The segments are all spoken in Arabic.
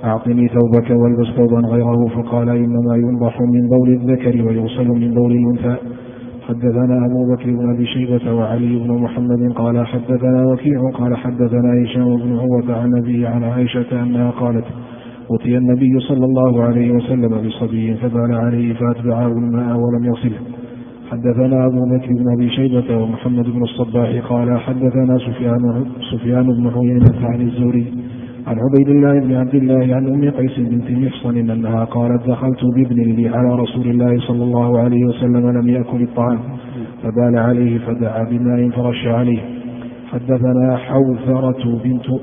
أعطني ثوبك والبس ثوبا غيره، فقال إنما ينضح من بول الذكر ويغسل من بول الأنثى. حدثنا أبو بكر بن أبي شيبة وعلي بن محمد قال حدثنا وكيع قال حدثنا هشام بن عروة عن أبيه عن عائشة أنها قالت أتي النبي صلى الله عليه وسلم بصبي فبال عليه فأتبعه الماء ولم يغسله. حدثنا أبو بكر بن أبي شيبة ومحمد بن الصباح قال حدثنا سفيان بن عيينة عن الزهري عن عبيد الله بن عبد الله عن أم قيس بنت محصن أنها قالت دخلت بابن لي على رسول الله صلى الله عليه وسلم لم يأكل الطعام فبال عليه فدعا بماء فرش عليه. حدثنا حوثرة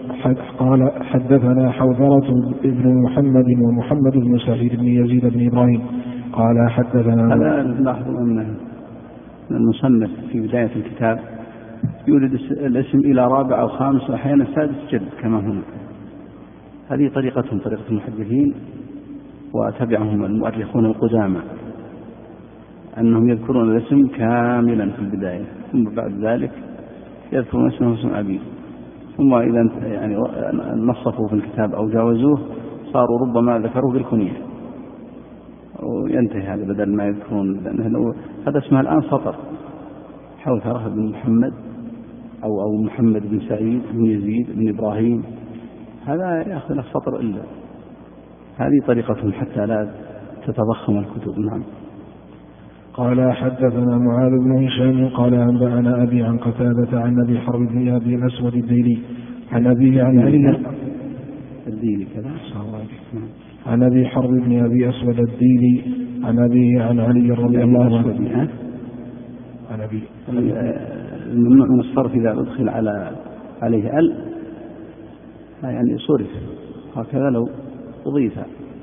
ابن محمد ومحمد بن سعيد بن يزيد بن إبراهيم قال حدثنا. هذا نلاحظ أن المصنف في بداية الكتاب يولد الاسم إلى رابع أو خامس وأحيانا سادس جد كما هنا. هذه طريقتهم، طريقة المحدثين وتبعهم المؤرخون القدامى، أنهم يذكرون الاسم كاملا في البداية ثم بعد ذلك يذكرون اسمه واسم أبيه، ثم إذا يعني نصفوا في الكتاب أو جاوزوه صاروا ربما ذكروا بالكنية وينتهي هذا بدل ما يذكرون، لأنه هذا اسمها الآن سطر حوثرة بن محمد أو محمد بن سعيد بن يزيد بن إبراهيم، هذا يأخذ السطر إلا. هذه طريقتهم حتى لا تتضخم الكتب. نعم. قال حدثنا معاذ بن هشام قال أنبأنا أبي عن قتادة عن أبي حرب بن أبي الأسود الديلي عن أبيه عن علي الديلي كذا عن أبي حرب بن أبي أسود الديلي عن أبيه عن علي رضي الله عنه عن أبي الممنوع من الصرف إذا أدخل عليه ال يعني صرف، هكذا لو أضيف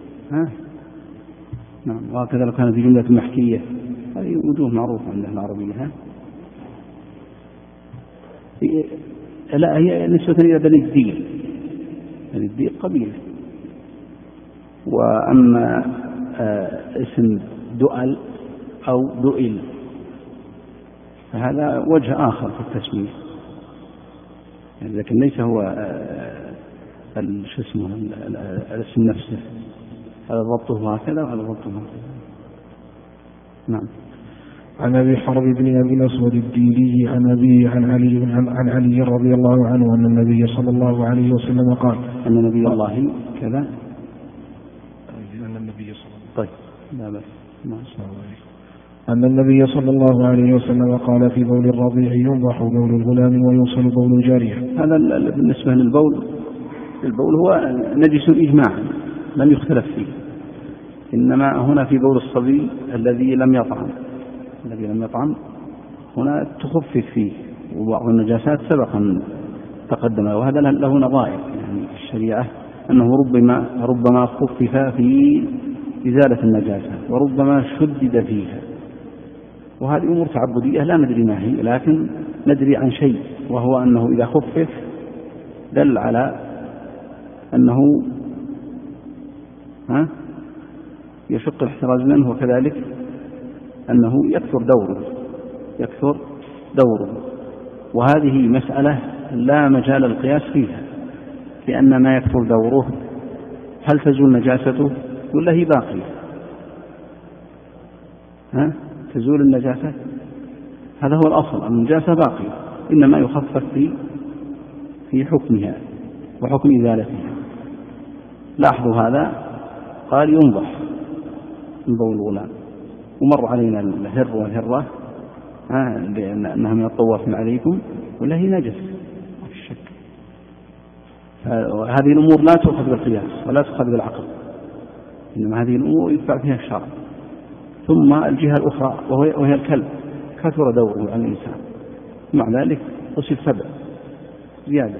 نعم، وهكذا لو كانت في جملة محكية، هذه وجوه معروفة عندنا العربية. لا، هي نسبة إلى بني الديل، بني الديل قبيلة. وأما اسم دؤل أو دؤل فهذا وجه آخر في التسمية، يعني لكن ليس هو الاسم نفسه، هذا ضبطه هكذا وهذا ضبطه هكذا. نعم. عن أبي حرب بن أبي الأسود الديلي عن أبي عن علي رضي الله عنه أن النبي صلى الله عليه وسلم قال أن نبي الله كذا أن النبي صلى الله طيب لا بس ما شاء الله أن النبي صلى الله عليه وسلم قال في بول الرضيع ينضح بول الغلام ويوصل بول الجارية. هذا بالنسبة للبول، البول هو نجس إجماعا لم يختلف فيه، إنما هنا في بول الصبي الذي لم يطعم هنا تخفف فيه، وبعض النجاسات سبق أن تقدم، وهذا له نظائر يعني في الشريعة، أنه ربما خفف في إزالة النجاسة وربما شدد فيها، وهذه أمور تعبدية لا ندري ما هي، لكن ندري عن شيء، وهو أنه إذا خفف دل على أنه يشق الاحتراز منه، وكذلك أنه يكثر دوره. وهذه مسألة لا مجال القياس فيها، لأن ما يكثر دوره هل تزول نجاسته ولا هي باقية؟ تزول النجاسة، هذا هو الأصل، النجاسة باقية، إنما يخفف في حكمها وحكم إزالتها. لاحظوا هذا قال ينضح من بول الغلام، ومر علينا الهر والهرة لأنها من الطواف عليكم ولا هي نجس ما في شك. هذه الأمور لا تؤخذ بالقياس ولا تؤخذ بالعقل، إنما هذه الأمور يتبع فيها الشرع. ثم الجهة الأخرى وهي الكلب، كثر دوره عن الإنسان، مع ذلك غسل 7 زيادة.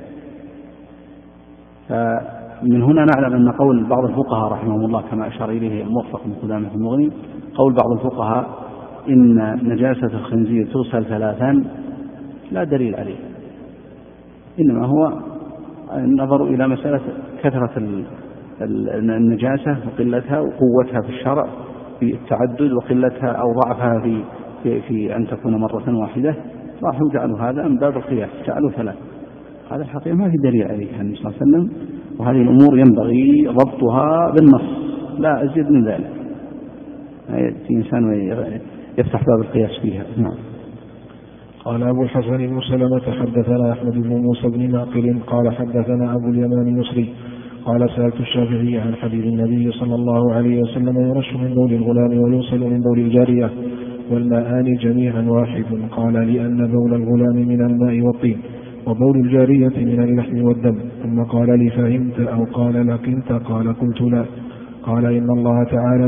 فمن هنا نعلم أن قول بعض الفقهاء رحمهم الله كما أشار إليه الموفق من قدامة المغني، قول بعض الفقهاء إن نجاسة الخنزير تغسل 3 لا دليل عليه، إنما هو النظر إلى مسألة كثرة النجاسة وقلتها وقوتها في الشرع في التعدد، وقلتها أو ضعفها في أن تكون مرة واحدة، راحوا جعلوا هذا من باب القياس، جعلوا 3. هذا الحقيقة ما في دليل عليه النبي صلى الله عليه وسلم وهذه الأمور ينبغي ضبطها بالنص لا أزيد من ذلك. في إنسان يفتح باب القياس فيها. نعم. قال أبو الحسن بن سلمة حدثنا أحمد بن موسى بن معقل قال حدثنا أبو اليمان المصري قال سألت الشافعي عن حديث النبي صلى الله عليه وسلم يرش من بول الغلام ويوصل من بول الجارية والماءان جميعا واحد. قال لأن بول الغلام من الماء والطين وبول الجارية من اللحم والدم. ثم قال لي فهمت أو قال لكنت؟ قال قلت لا. قال إن الله تعالى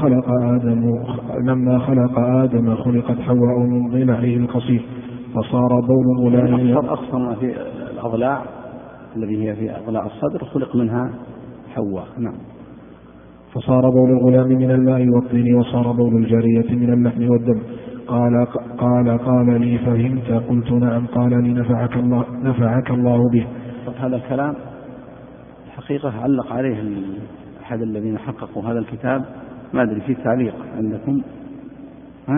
لما خلق آدم خلقت حواء من ضلعه القصير فصار بول الغلام أقصر ما في الأضلاع الذي هي في أضلاع الصدر خلق منها حواء. نعم. فصار بول الغلام من الماء والطين وصار بول الجارية من اللحم والدم. قال لي فهمت؟ قلت نعم. قال لي نفعك الله به. هذا الكلام حقيقة علق عليه أحد الذين حققوا هذا الكتاب، ما أدري في تعليق عندكم ها؟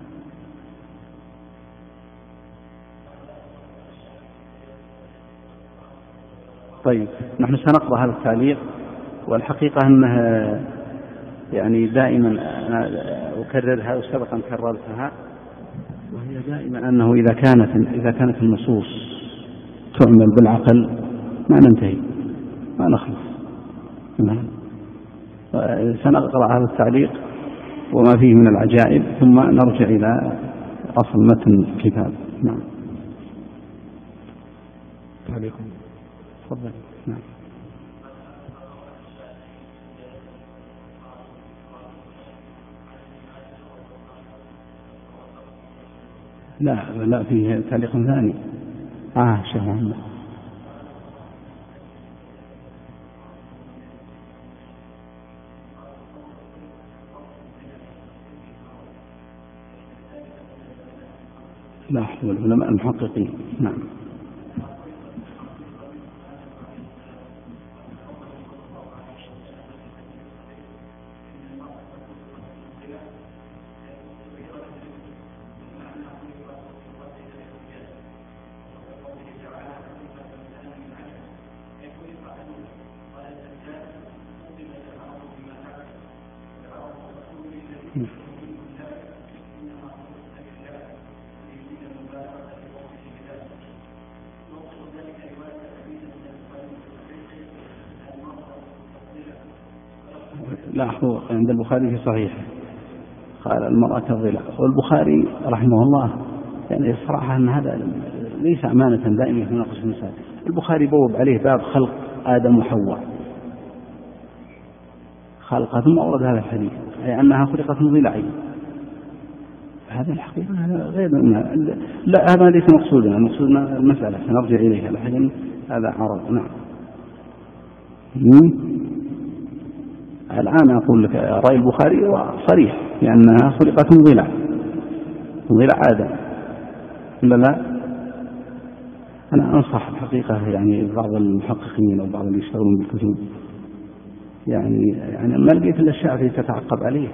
طيب نحن سنقرأ هذا التعليق، والحقيقة أنه يعني دائما أنا أكررها وسبقا كررتها، وهي دائما أنه إذا كانت النصوص تعمل بالعقل ما ننتهي ما نخلص. سنقرأ هذا التعليق وما فيه من العجائب ثم نرجع إلى أصل متن الكتاب. نعم. عليكم. تفضل. نعم. لا فيه تعليق ثاني. شيخ محمد. لا هو العلماء المحققين. نعم. لا هو عند البخاري في صحيح قال المرأة الضلع، والبخاري رحمه الله يعني صراحة أن هذا ليس أمانة دائما في نقص المسائل. البخاري بوب عليه باب خلق آدم وحواء خلقها ثم أورد هذا الحديث أي أنها خلقت من ضلعين. هذا الحقيقة هذا غير لا هذا ليس مقصودنا، مقصودنا المسألة سنرجع إليها لكن هذا عرض. نعم. الآن أقول لك رأي البخاري صريح لأنها خلقت من ضلع آدم لا. أنا أنصح الحقيقة يعني بعض المحققين أو بعض اللي يشتغلون بالكتب يعني ما لقيت إلا الشافعي تتعقب عليه،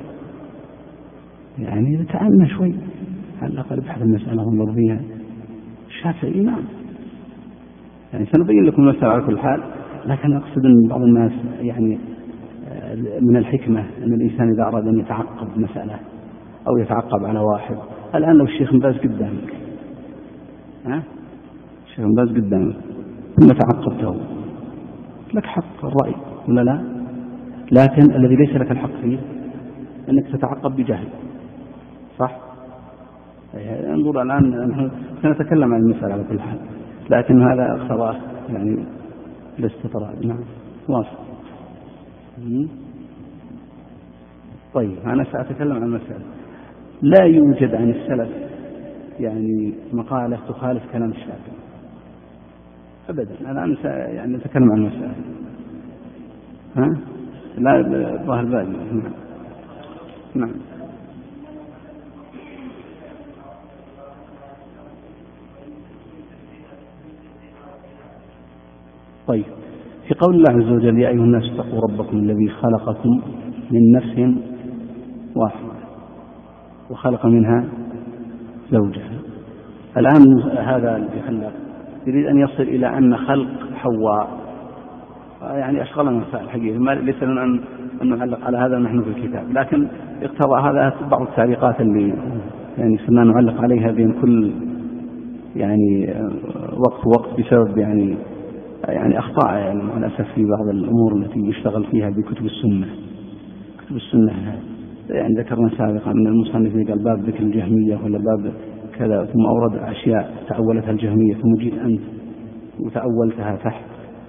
يعني تعلم شوي على الأقل ابحث المسألة وانظر فيها. الشافعي نعم يعني سنبين لكم المسألة على كل حال، لكن أقصد أن بعض الناس يعني من الحكمة أن الإنسان إذا أراد أن يتعقب مسألة أو يتعقب على واحد. الآن لو الشيخ باز قدامك الشيخ باز قدامك ثم تعقبته لك حق الرأي ولا لا؟ لكن الذي ليس لك الحق فيه أنك تتعقب بجهل. صح؟ انظر الآن نحن سنتكلم عن المسألة على كل حال، لكن هذا اقتضى يعني الاستطراد. نعم واصل. طيب أنا سأتكلم عن المسألة. لا يوجد عن السلف يعني مقالة تخالف كلام الشافعي أبدا. الآن يعني نتكلم عن المسألة. لا ظاهر بالي. نعم. طيب في قول الله عز وجل يا أيها الناس اتقوا ربكم الذي خلقكم من نفس واحدة وخلق منها زوجها. الآن هذا اللي خلق يريد أن يصل إلى أن خلق حواء يعني أشغلنا مسائل الحقيقة، ليس لنا أن نعلق على هذا نحن في الكتاب، لكن اقتضى هذا بعض التعليقات اللي يعني صرنا نعلق عليها بين كل يعني وقت ووقت بسبب يعني أخطاء يعني مع الأسف في بعض الأمور التي يشتغل فيها بكتب السنة. كتب السنة يعني ذكرنا سابقا أن المصنف قال باب ذكر الجهمية ولا باب كذا، ثم أورد أشياء تأولتها الجهمية، ثم جيت أنت وتأولتها تحت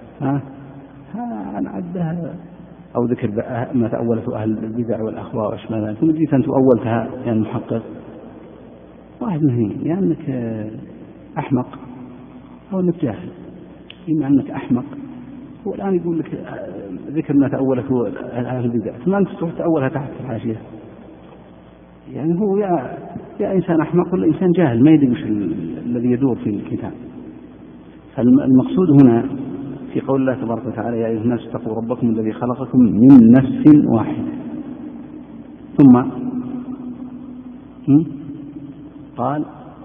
نعدها، أو ذكر ما تأولته أهل البدع والأهواء وأشبه ذلك، ثم جيت أنت وأولتها يعني محقق. واحد منهم يا أنك أحمق أو أنك جاهل. إما أنك أحمق، هو الآن يقول لك ذكر ما تأولته أهل البدع، ثم أنت تروح تأولها تحت الحاشية. يعني هو يا إنسان أحمق ولا إنسان جاهل ما يدري وش الذي يدور في الكتاب. فالمقصود هنا في قول الله تبارك وتعالى يا أيها الناس اتقوا ربكم الذي خلقكم من نفس واحدة، ثم قال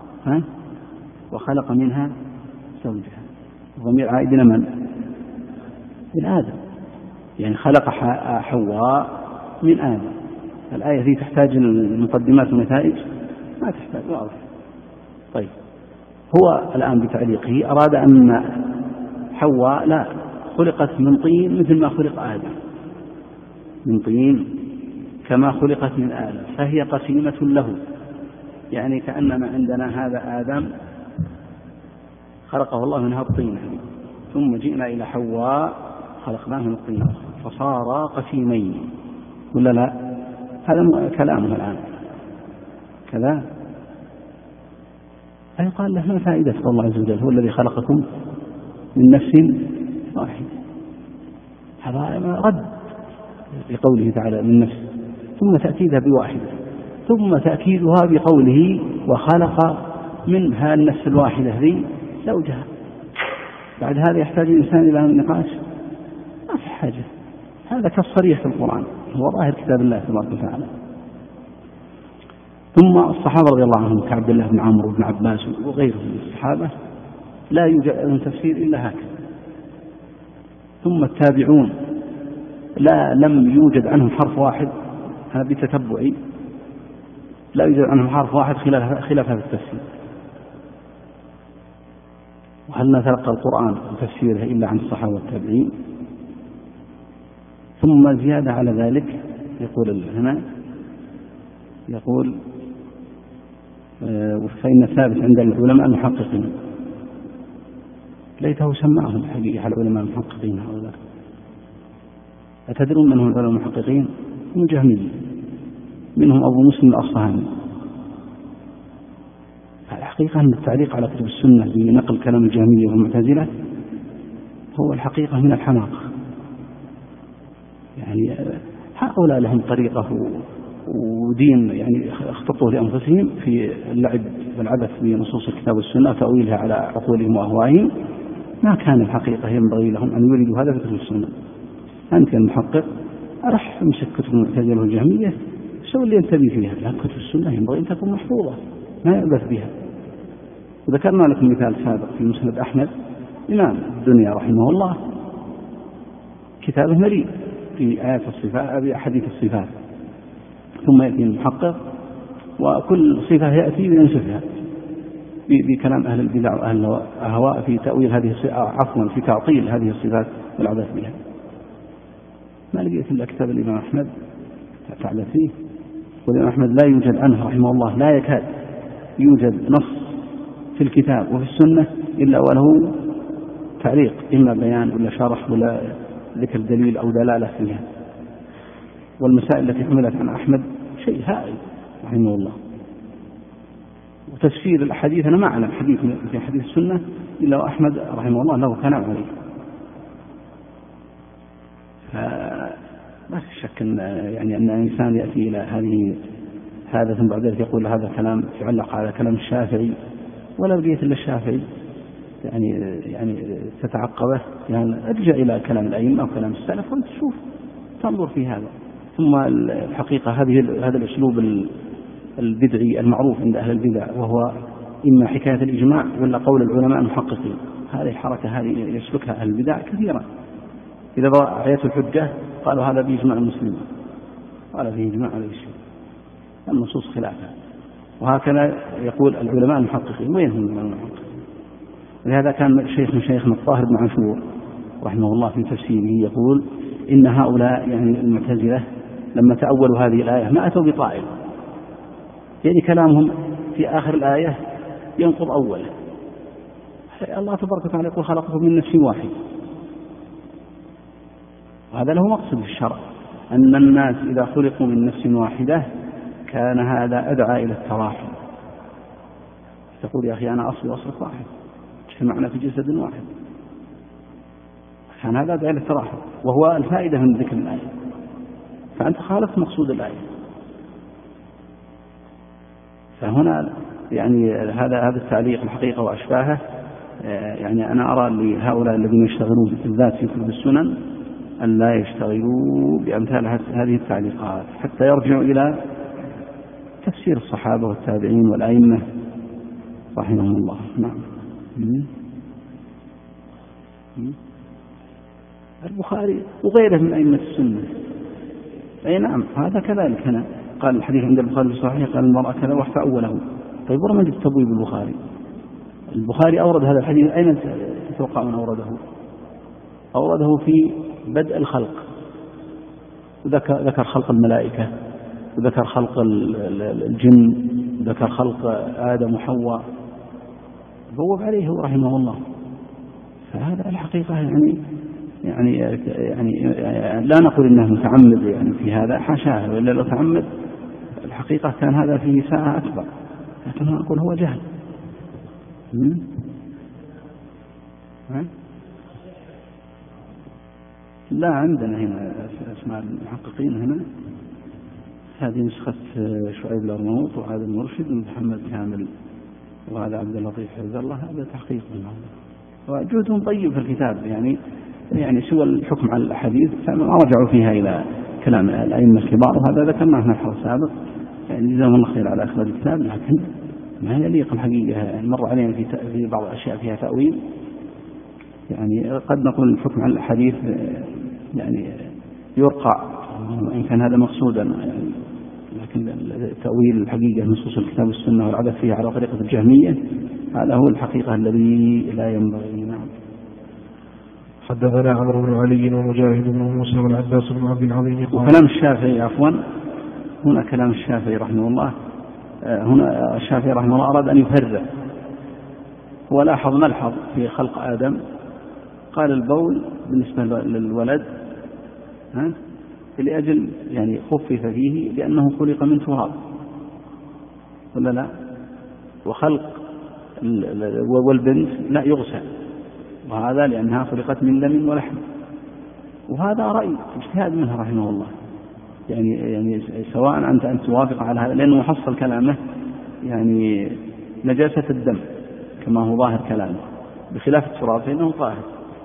وخلق منها زوجها. الضمير عائد إلى من؟ إلى آدم، يعني خلق حواء من آدم. الآية دي تحتاج المقدمات والنتائج؟ ما تحتاج، واضح. طيب هو الآن بتعليقه أراد أن حواء لا خلقت من طين مثل ما خلق آدم، من طين كما خلقت من آدم، فهي قسيمة له. يعني كأننا عندنا هذا آدم خلقه الله منها الطين، ثم جئنا إلى حواء خلقناه من الطين فصار قسيمين، ولا لا؟ هذا كلامه الآن كذا. أي قال له ما فائدة الله عز وجل هو الذي خلقكم من نفس واحدة. هذا رد لقوله تعالى من نفس، ثم تأكيدها بواحدة، ثم تأكيدها بقوله وخلق منها النفس الواحدة ذي زوجها. بعد هذا يحتاج الإنسان إلى نقاش؟ ما في حاجة، هذا كالصريح في القرآن، هو ظاهر كتاب الله تبارك وتعالى. ثم الصحابة رضي الله عنهم كعبد الله بن عمرو بن عباس وغيرهم من الصحابة لا يوجد لهم تفسير إلا هكذا. ثم التابعون لم يوجد عنهم حرف واحد، هذا بتتبعي، لا يوجد عنهم حرف واحد خلاف هذا التفسير. وهل نتلقى القرآن وتفسيره إلا عن الصحابة والتابعين؟ ثم زيادة على ذلك يقول هنا يقول فإن الثابت عند العلماء المحققين، ليته سمعهم حقيقة العلماء المحققين هؤلاء. أتدرون من هم العلماء المحققين؟ هم الجهمية، منهم أبو مسلم الأصفهاني. الحقيقة أن التعليق على كتب السنة بنقل كلام الجهمية والمعتزلة هو الحقيقة من الحماقة. يعني هؤلاء لهم طريقة ودين يعني اختطوا لأنفسهم في اللعب والعبث بنصوص الكتاب والسنة وتأويلها على عقولهم وأهوائهم. ما كان الحقيقة ينبغي لهم أن يريدوا هذا في كتب السنة. أنت المحقق أرح امسك كتب المعتزلة والجهمية، سوي اللي ينتبه فيها، لكن كتب السنة ينبغي أن تكون محفوظة ما يعبث بها. وذكرنا لكم مثال سابق في مسند أحمد إمام الدنيا رحمه الله، كتابه مليء في آيات الصفات بأحاديث الصفات، ثم يأتي المحقق وكل صفة يأتي وينسفها بكلام أهل البدع وأهل الأهواء في تأويل هذه عفوا في تعطيل هذه الصفات والعبث بها. ما لقيت إلا كتاب الإمام أحمد تعبث فيه. والإمام أحمد لا يوجد عنه رحمه الله، لا يكاد يوجد نص في الكتاب وفي السنة إلا وله تعليق، إما بيان ولا شرح ولا ذكر دليل أو دلالة فيها. والمسائل التي حملت عن أحمد شيء هائل رحمه الله. وتفسير الأحاديث أنا ما أعلم حديث في حديث السنة إلا وأحمد رحمه الله له كلام عليه. فما في شك أن يعني أن الإنسان يأتي إلى هذا ثم بعد ذلك يقول هذا كلام يعلق على كلام الشافعي، ولا بقيت إلا الشافعي يعني تتعقبه، يعني ارجع إلى كلام الأئمة أو كلام السلف وأنت تشوف تنظر في هذا. ثم الحقيقة هذا الأسلوب البدعي المعروف عند أهل البدع، وهو إما حكاية الإجماع ولا قول العلماء المحققين، هذه الحركة هذه يسلكها أهل البدع كثيرا. إذا أعيت الحجة قالوا هذا بإجماع المسلمين، قال فيه إجماع عليه الشيء، النصوص خلافها. وهكذا يقول العلماء المحققين. وين هم العلماء المحققين؟ ولهذا كان شيخ من شيخنا الطاهر بن عاشور رحمه الله في تفسيره يقول إن هؤلاء يعني المعتزلة لما تأولوا هذه الآية ما أتوا بطائل، يعني كلامهم في آخر الآية ينقض أوله. الله تبارك وتعالى يقول خلقكم من نفس واحد، وهذا له مقصد في الشرع، أن الناس إذا خلقوا من نفس واحدة كان هذا أدعى إلى التراحم. تقول يا أخي أنا أصلي وأصلك واحد، اجتمعنا في جسد واحد، كان هذا أدعى إلى التراحم، وهو الفائدة من ذكر الآية، فأنت خالفت مقصود الآية. فهنا يعني هذا التعليق الحقيقة وأشباهه، يعني أنا أرى لهؤلاء الذين يشتغلون بالذات في كتب السنن أن لا يشتغلوا بأمثال هذه التعليقات حتى يرجعوا إلى تفسير الصحابة والتابعين والأئمة رحمهم الله. نعم. البخاري وغيره من أئمة السنة، أي نعم هذا كذلك. هنا قال الحديث عند البخاري في صحيح قال المرأة كذا فأوله. طيب ورا من التبويب البخاري؟ البخاري أورد هذا الحديث أين تتوقع من أورده؟ أورده في بدء الخلق، ذكر خلق الملائكة، وذكر خلق الجن، وذكر خلق آدم وحواء، بوب عليه رحمه الله. فهذا الحقيقة يعني لا نقول إنه متعمد يعني في هذا، حاشاه، وإلا لو تعمد الحقيقة كان هذا فيه ساعة أكبر، لكن نقول هو جهل. لا عندنا هنا اسماء المحققين، هنا هذه نسخة شعيب الأرناؤوط وهذا المرشد محمد كامل وهذا عبد اللطيف حفظ الله، هذا تحقيق منهم وجودهم طيب في الكتاب، يعني سوى الحكم على الأحاديث ما رجعوا فيها إلى كلام الأئمة الكبار، وهذا ذكرناه في الحلقة السابق، يعني جزاهم الله خير على أخذ الكتاب، لكن ما يليق الحقيقة. يعني مر علينا في بعض الأشياء فيها تأويل، يعني قد نقول الحكم على الحديث يعني يرقع وإن كان هذا مقصودا، يعني لكن التأويل الحقيقة نصوص الكتاب والسنة والعبث فيها على طريقة الجهمية هذا هو الحقيقة الذي لا ينبغي. نعم. حدثنا عمرو بن علي ومجاهد بن موسى والعباس بن عبد العظيم قال. وكلام الشافعي عفوا، هنا كلام الشافعي رحمه الله، هنا الشافعي رحمه الله أراد أن يفرع، ولاحظ ملحظ في خلق آدم، قال البول بالنسبة للولد لأجل يعني خفف فيه لأنه خلق من تراب، ولا لا؟ وخلق والبنت لا يغسل، وهذا لأنها خلقت من دم ولحم، وهذا رأي اجتهاد منه رحمه الله، يعني سواء أنت توافق على هذا، لأنه محصل كلامه يعني نجاسة الدم كما هو ظاهر كلامه، بخلاف التراب فإنه طاهر.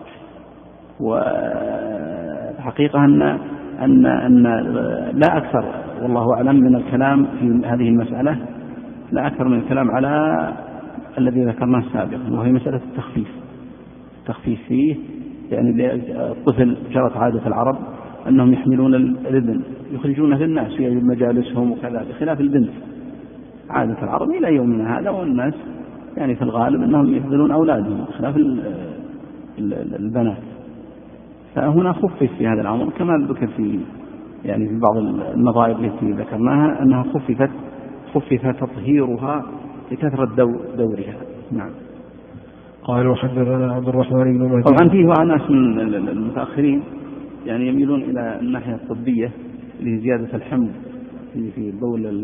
وحقيقة أن لا أكثر والله أعلم من الكلام في هذه المسألة، لا أكثر من الكلام على الذي ذكرناه سابقا، وهي مسألة التخفيف فيه. يعني الطفل جرت عادة العرب أنهم يحملون الابن يخرجونه للناس في مجالسهم وكذا، بخلاف البنت عادة العرب إلى يومنا هذا، والناس يعني في الغالب أنهم يحضرون أولادهم بخلاف البنات. فهنا خفف في هذا الأمر كما ذكر في يعني في بعض النظائر التي ذكرناها أنها خفف تطهيرها لكثرة دورها. نعم. قالوا حدثنا عبد الرحمن بن مهدي. طبعا فيه ناس من المتأخرين يعني يميلون إلى الناحية الطبية لزيادة الحمض في بول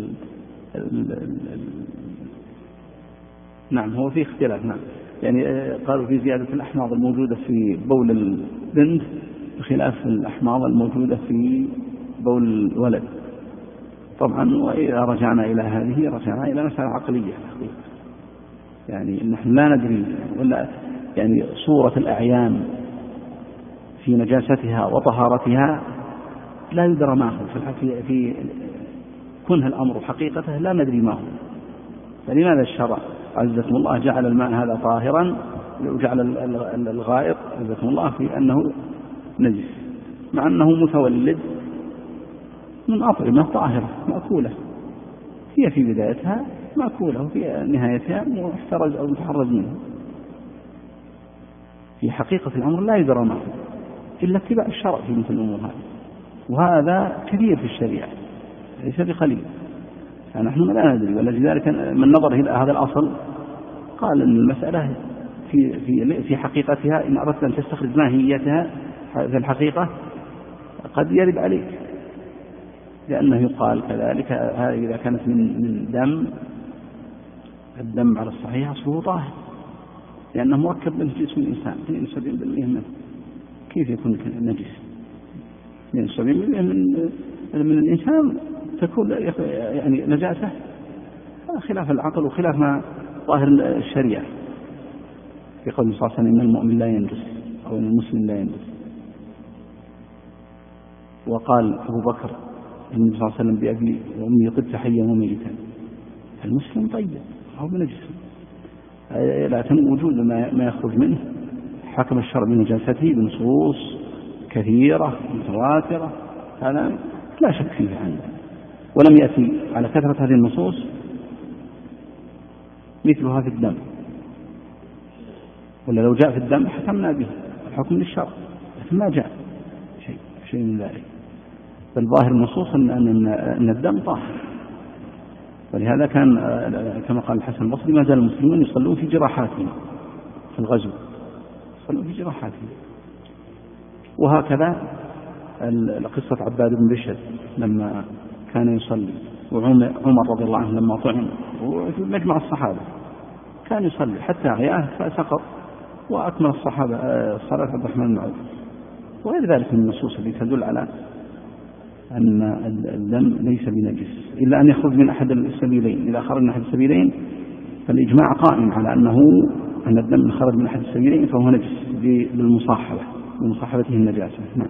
نعم هو في اختلاف. نعم يعني قالوا في زيادة الأحماض الموجودة في بول البنت بخلاف الأحماض الموجودة في بول الولد. طبعا وإذا رجعنا إلى هذه رجعنا إلى مسألة عقلية حقيقة، يعني نحن لا ندري ولا يعني صورة الأعيان في نجاستها وطهارتها لا يدرى ما هو في كنه الأمر حقيقته لا ندري ما هو. فلماذا الشرع عزكم الله جعل الماء هذا طاهرا وجعل الغائط عزكم الله في أنه نجس، مع أنه متولد من أطعمة طاهرة مأكولة، هي في بدايتها مأكولة وفي نهايتها محترز أو متحرز منه. في حقيقة الأمر لا يدرى ما إلا اتباع الشرع في مثل الأمور هذه، وهذا كثير في الشريعة ليس بقليل، فنحن لا ندري. ولذلك من نظر إلى هذا الأصل قال أن المسألة في حقيقتها إن أردت أن تستخرج ماهيتها في الحقيقة قد يرد عليك، لأنه يقال كذلك إذا كانت من الدم على الصحيح أصله طاهر، لأنه مركب من جسم الإنسان 72% منه، كيف يكون نجس؟ 72% من الإنسان تكون يعني نجاسة، خلاف العقل وخلاف ما ظاهر الشريعة. في قول صلى الله عليه وسلم إن المؤمن لا ينجس أو إن المسلم لا ينجس. وقال أبو بكر النبي صلى الله عليه وسلم بأبي وأمي قدت حيا وميتا، المسلم طيب هو بنجس، لكن وجود ما يخرج منه حكم الشرع بنجاسته بنصوص كثيرة متواترة، هذا لا شك فيه عنه، ولم يأتي على كثرة هذه النصوص مثلها في الدم، ولا لو جاء في الدم حكمنا به الحكم للشرع، لكن ما جاء شيء من ذلك، بل ظاهر النصوص أن الدم طاهر. ولهذا كان كما قال الحسن البصري ما زال المسلمون يصلون في جراحاتهم في الغزو، يصلون في جراحاتهم. وهكذا قصة عباد بن بشر لما كان يصلي، وعمر رضي الله عنه لما طعن، وفي مجمع الصحابة كان يصلي حتى عياه فسقط، وأكمل الصحابة صلاة عبد الرحمن بن عوف، وغير ذلك من النصوص التي تدل على أن الدم ليس بنجس إلا أن يخرج من أحد السبيلين. إذا خرج من أحد السبيلين فالإجماع قائم على أن الدم خرج من أحد السبيلين فهو نجس بمصاحبته النجاسة. نعم.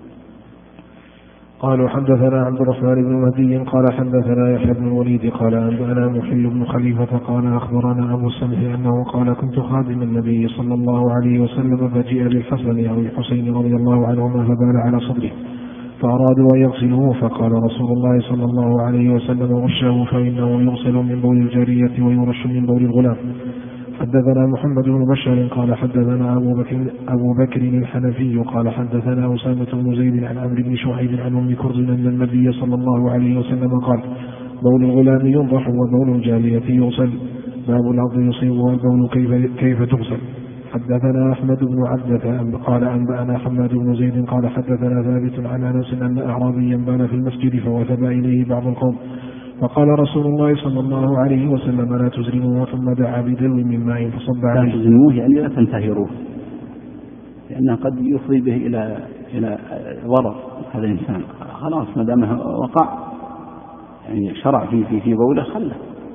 قالوا حدثنا عبد الرحمن بن مهدي قال حدثنا يحيى بن الوليد قال أنبأنا محل بن خليفة قال أخبرنا أبو السمح أنه قال كنت خادم النبي صلى الله عليه وسلم فجيء للحسن أو الحسين رضي الله عنهما فبال على صدره فأرادوا أن يغسلوه، فقال رسول الله صلى الله عليه وسلم غشه فإنه يغسل من بول الجارية ويرش من بول الغلام. حدثنا محمد بن بشار قال حدثنا أبو بكر الحنفي قال حدثنا أسامة بن زيد عن عمرو بن شعيب عن أم كرز أن النبي صلى الله عليه وسلم قال بول الغلام ينضح وبول الجارية يغسل، باب الأرض يصيبها البول كيف تغسل. حدثنا أحمد بن عبدة قال أنبأنا حماد بن زيد قال حدثنا ثابت عن أنس أن أعرابيا بال في المسجد فوثب إليه بعض القوم فقال رسول الله صلى الله عليه وسلم لا تزرموه، ثم دعا بدلو من ماء فصب عليه. لا تزرموه يعني لا تنتهروه، لأنه قد يفضي به إلى ضرر هذا الإنسان، خلاص ما دام وقع يعني شرع في بوله خله،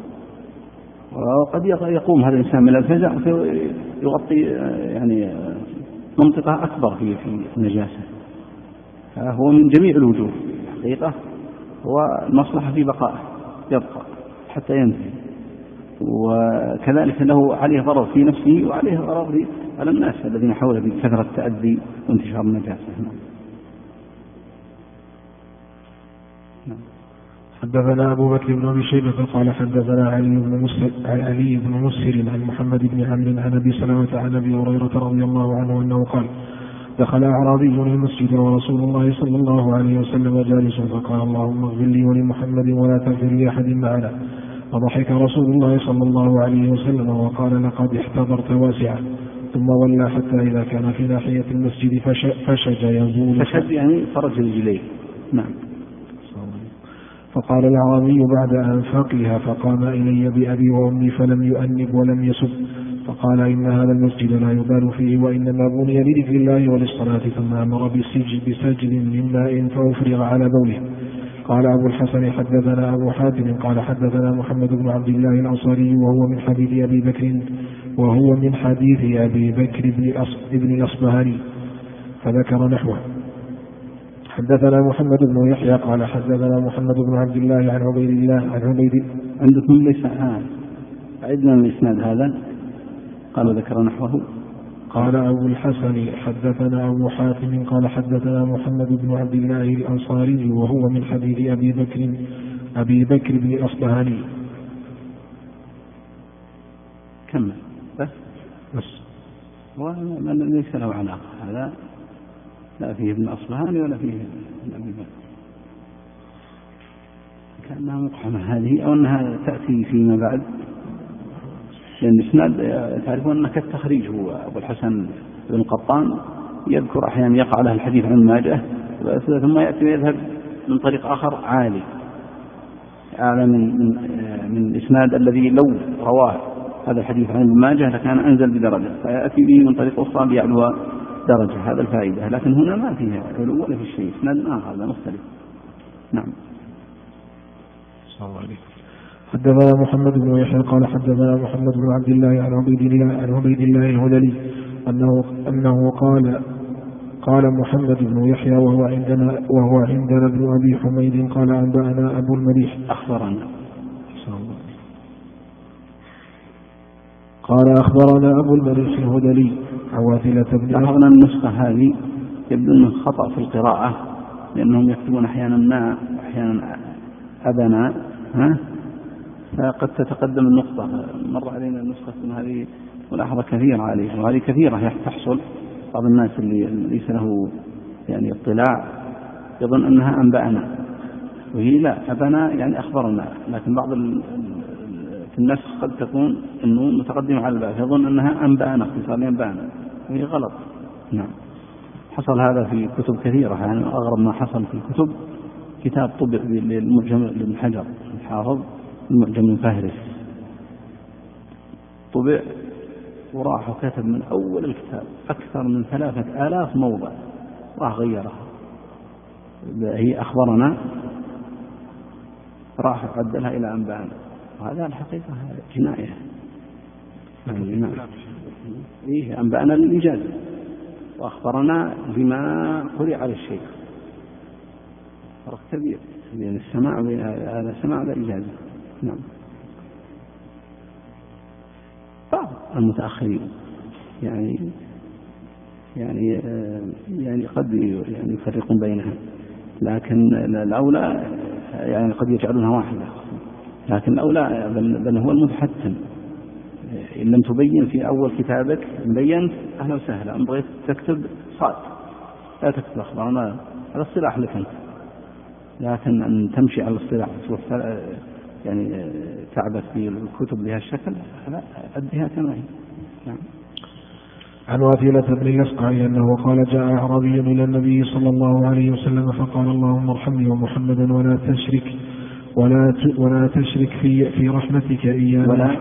وقد يقوم هذا الإنسان من الفزع يغطي يعني منطقة أكبر في النجاسة، فهو من جميع الوجوه حقيقة هو المصلحة في بقائه يبقى حتى ينتهي، وكذلك له عليه ضرر في نفسه وعليه ضرر على الناس الذين حوله بكثرة التأذي وانتشار النجاسة. حدثنا أبو بكر بن أبي شيبة قال حدثنا علي بن مسهر عن محمد بن عمرو عن أبي سلمة عن أبي هريرة رضي الله عنه أنه قال دخل أعرابي المسجد ورسول الله صلى الله عليه وسلم جالس فقال اللهم اغفر لي ولمحمد ولا تغفر لأحد معنا، فضحك رسول الله صلى الله عليه وسلم وقال لقد احتضرت واسعة، ثم ولى حتى إذا كان في ناحية المسجد فشج يبول، فشج يعني فرج رجليه. نعم. فقال الأعرابي بعد أن فقها فقام إلي بأبي وأمي فلم يؤنب ولم يسب، فقال إن هذا المسجد لا يبال فيه وإنما بني لذكر الله وللصلاة، ثم أمر بسجد من ماء فأفرغ على بوله. قال أبو الحسن حدثنا أبو حاتم قال حدثنا محمد بن عبد الله الأنصاري وهو من حديث أبي بكر بن الأصبهاني فذكر نحوه. حدثنا محمد بن يحيى قال حدثنا محمد بن عبد الله عن عبيد الله عندكم ليس عندنا الإسناد هذا قال ذكر نحوه. قال أبو الحسن حدثنا أبو حاتم قال حدثنا محمد بن عبد الله الأنصاري وهو من حديث أبي بكر بن الأصبهاني. كمل بس ومن ليس له علاقة هذا لا فيه ابن أصبهاني ولا فيه أبي بكر، كأنها مقحمة هذه أو أنها تأتي فيما بعد، لأن الإسناد تعرفون أنه كالتخريج. هو أبو الحسن بن القطان يذكر أحيانا يقع له الحديث عن ماجه ثم يأتي ويذهب من طريق آخر عالي أعلى من الإسناد الذي لو رواه هذا الحديث عن ماجه لكان أنزل بدرجة، فيأتي به من طريق أخرى بيعلو درجة. هذا الفائدة، لكن هنا ما فيها علو ولا في شيء، إسناد آخر هذا مختلف. نعم. حدثنا محمد بن يحيى قال حدثنا محمد بن عبد الله عن عبيد الله الهذلي أنه قال محمد بن يحيى وهو عندنا ابن أبي حميد قال أنبأنا أبو المليح أخبرنا أبو المليح الهذلي عواثلة بن لاحظنا النسخة هذه يبدو أنه خطأ في القراءة، لأنهم يكتبون أحيانا ما أحيانا أبنا فقد تتقدم النقطة. مر علينا النسخة هذه ملاحظة كثيرة عليها، وهذه كثيرة تحصل. بعض الناس اللي ليس له يعني اطلاع يظن أنها أنبأنا، وهي لا، أبنا يعني أخبرنا، لكن بعض في النسخ قد تكون أنه متقدم على الباء يظن أنها أنبأنا اختصار لأنبأنا، وهي غلط. نعم. حصل هذا في كتب كثيرة، يعني أغرب ما حصل في الكتب كتاب طبع للمعجم لابن حجر الحافظ المعجم الفهرس، طبع وراح وكتب من أول الكتاب أكثر من 3000 موضع، راح غيرها، هي أخبرنا راح عدلها إلى أنبأنا، وهذا الحقيقة جناية. إيه أنبأنا للإجازة، وأخبرنا بما قرئ على الشيخ، فرق كبير بين السماع وبين هذا السماع والإجازة. نعم. بعض المتأخرين يعني قد يفرقون بينها، لكن الأولى يعني قد يجعلونها واحدة، لكن الأولى بل هو المتحتم. إن لم تبين في أول كتابك بينت أهلا وسهلا، أم بغيت تكتب صاد لا تكتب أخبارنا، هذا الصلاح لك أنت، لكن أن تمشي على الصلاح يعني تعبث في الكتب بهذا الشكل لا، أديها كما هي. نعم. عن واثلة بن الأسقعي أنه قال جاء أعرابي إلى النبي صلى الله عليه وسلم فقال اللهم ارحمني ومحمدا ولا تشرك في رحمتك إيانا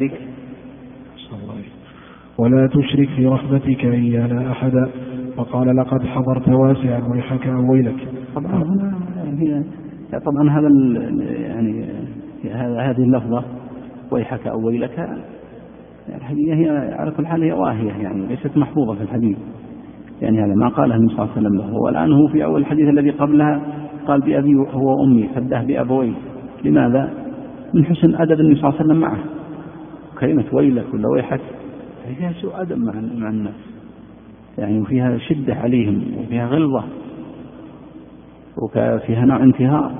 ولا تشرك في رحمتك إيانا أحدا، فقال لقد حضرت واسعا ويحك أو ويلك. طبعا هذا يعني هذه اللفظة ويحك أو ويلك الحديث هي على كل حال هي واهية، يعني ليست محفوظة في الحديث، يعني هذا ما قاله النبي صلى الله عليه وسلم له. والآن هو في أول الحديث الذي قبلها قال بأبي هو أمي فده بأبويه، لماذا؟ من حسن أدب النبي صلى الله عليه وسلم معه. كلمة ويلك ولا ويحك فيها سوء أدب مع الناس، يعني وفيها شدة عليهم وفيها غلظة وفيها نوع انتهاء،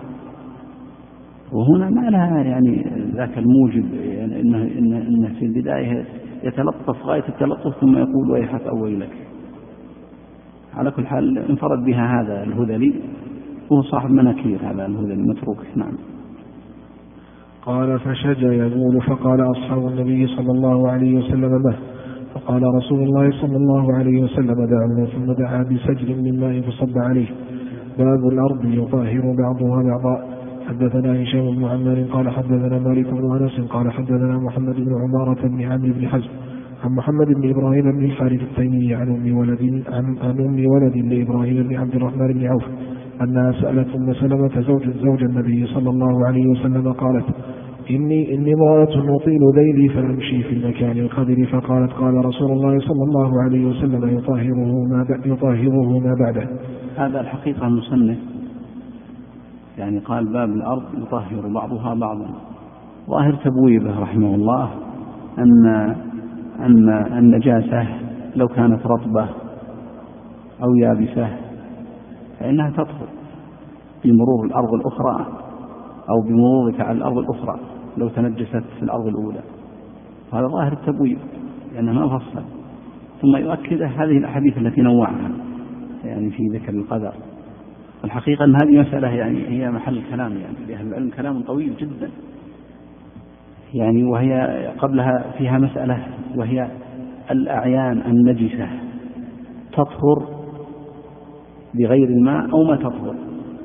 وهنا ما لها يعني ذاك الموجب، يعني إنه في البداية يتلطف غاية التلطف ثم يقول ويحك أو ويلك. على كل حال انفرد بها هذا الهذلي، وهو صاحب مناكير هذا الهذلي متروك. نعم. قال فشج يقول فقال أصحاب النبي صلى الله عليه وسلم به، فقال رسول الله صلى الله عليه وسلم دعوه، ثم دعا بسجل من ماء فصب عليه. باب الأرض يطهر بعضها بعضا. حدثنا هشام بن عمار قال حدثنا مالك بن أنس قال حدثنا محمد بن عمارة بن عمرو بن حزم عن محمد بن إبراهيم بن الحارث التيمي عن أم ولد لإبراهيم بن عبد الرحمن بن عوف أنها سألت أم سلمة زوج النبي صلى الله عليه وسلم قالت إني امرأة أطيل ذيلي فأمشي في المكان القذر، فقالت قال رسول الله صلى الله عليه وسلم يطهره ما بعده. هذا الحقيقة المصنف يعني قال باب الأرض يطهر بعضها بعضا، ظاهر تبويبه رحمه الله أن النجاسة لو كانت رطبة أو يابسة فإنها تطهر بمرور الأرض الأخرى أو بمرورك على الأرض الأخرى لو تنجست في الأرض الأولى. هذا ظاهر التبويب لأنه ما فصل. ثم يؤكد هذه الأحاديث التي نوعها يعني في ذكر القدر. الحقيقة أن هذه مسألة يعني هي محل الكلام يعني لأهل العلم كلام طويل جدا يعني، وهي قبلها فيها مسألة وهي الأعيان النجسة تطهر بغير الماء أو ما تطهر.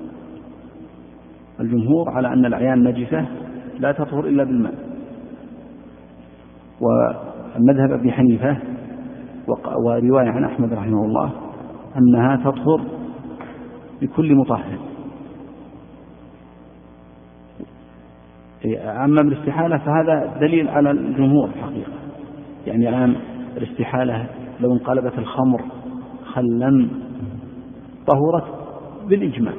الجمهور على أن الأعيان النجسة لا تطهر إلا بالماء، ومذهب أبي حنيفة ورواية عن أحمد رحمه الله أنها تطهر بكل مطهر. أما بالاستحالة فهذا دليل على الجمهور حقيقة. يعني الآن الاستحالة لو انقلبت الخمر خلا طهرت بالإجماع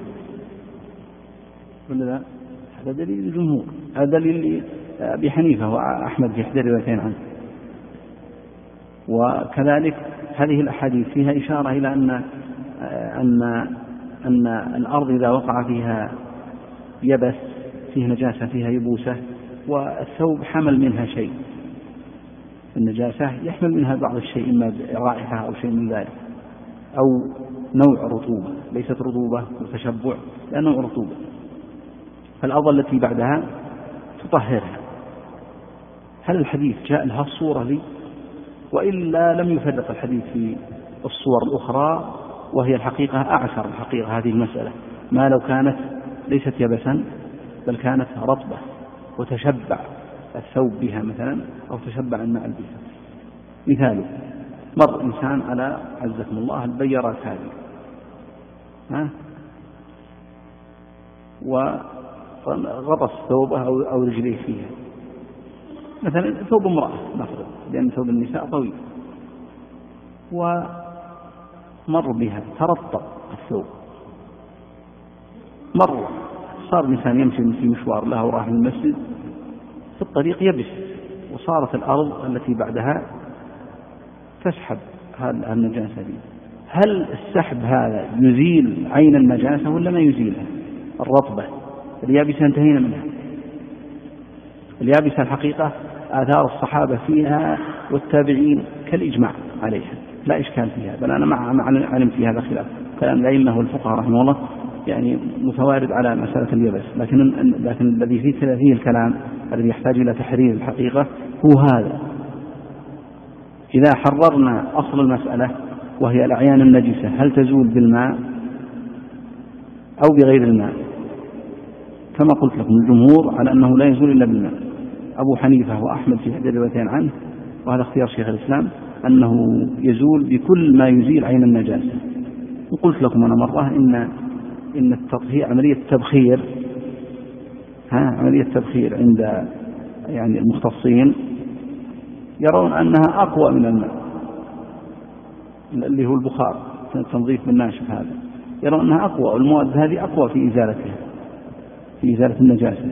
ولا لا؟ هذا دليل الجمهور، هذا دليل أبي حنيفة وأحمد في إحدى الروايتين عنه. وكذلك هذه الأحاديث فيها إشارة إلى أن الأرض إذا وقع فيها يبس فيه نجاسة فيها يبوسة والثوب حمل منها شيء، النجاسة يحمل منها بعض الشيء إما رائحة أو شيء من ذلك أو نوع رطوبة، ليست رطوبة وتشبع لا نوع رطوبة، فالأرض التي بعدها تطهرها. هل الحديث جاء لها الصورة لي؟ وإلا لم يفرق الحديث في الصور الأخرى، وهي الحقيقة أعسر الحقيقة هذه المسألة. ما لو كانت ليست يبسا بل كانت رطبة وتشبع الثوب بها مثلا أو تشبع النعل بها. مثاله مر إنسان على عزكم الله البيرات هذه وغطس ثوبه أو رجليه فيها، مثلا ثوب امرأة نفرض لأن ثوب النساء طويل، ومر بها ترطب الثوب، مر صار الإنسان يمشي في مشوار له وراح المسجد في الطريق يبس وصارت الأرض التي بعدها تسحب النجاسة دي. هل السحب هذا يزيل عين النجاسة ولا ما يزيلها؟ الرطبة اليابسة انتهينا منها. اليابسة الحقيقة آثار الصحابة فيها والتابعين كالإجماع عليها لا إشكال فيها، بل أنا مع علم في هذا الخلاف كلام الأئمة والفقهاء رحمه الله يعني متوارد على مسألة اليبس، لكن الذي فيه الكلام الذي يحتاج إلى تحرير الحقيقة هو هذا. إذا حررنا أصل المسألة وهي الأعيان النجسة هل تزول بالماء أو بغير الماء؟ كما قلت لكم الجمهور على أنه لا يزول إلا بالماء. أبو حنيفة وأحمد في إحدى الروايتين عنه وهذا اختيار شيخ الإسلام أنه يزول بكل ما يزيل عين النجاسة. وقلت لكم أنا مرة إن التطهير عملية تبخير عند يعني المختصين يرون أنها أقوى من الماء اللي هو البخار تنظيف بالناشف، هذا يرون أنها أقوى والمواد هذه أقوى في إزالتها في إزالة النجاسة.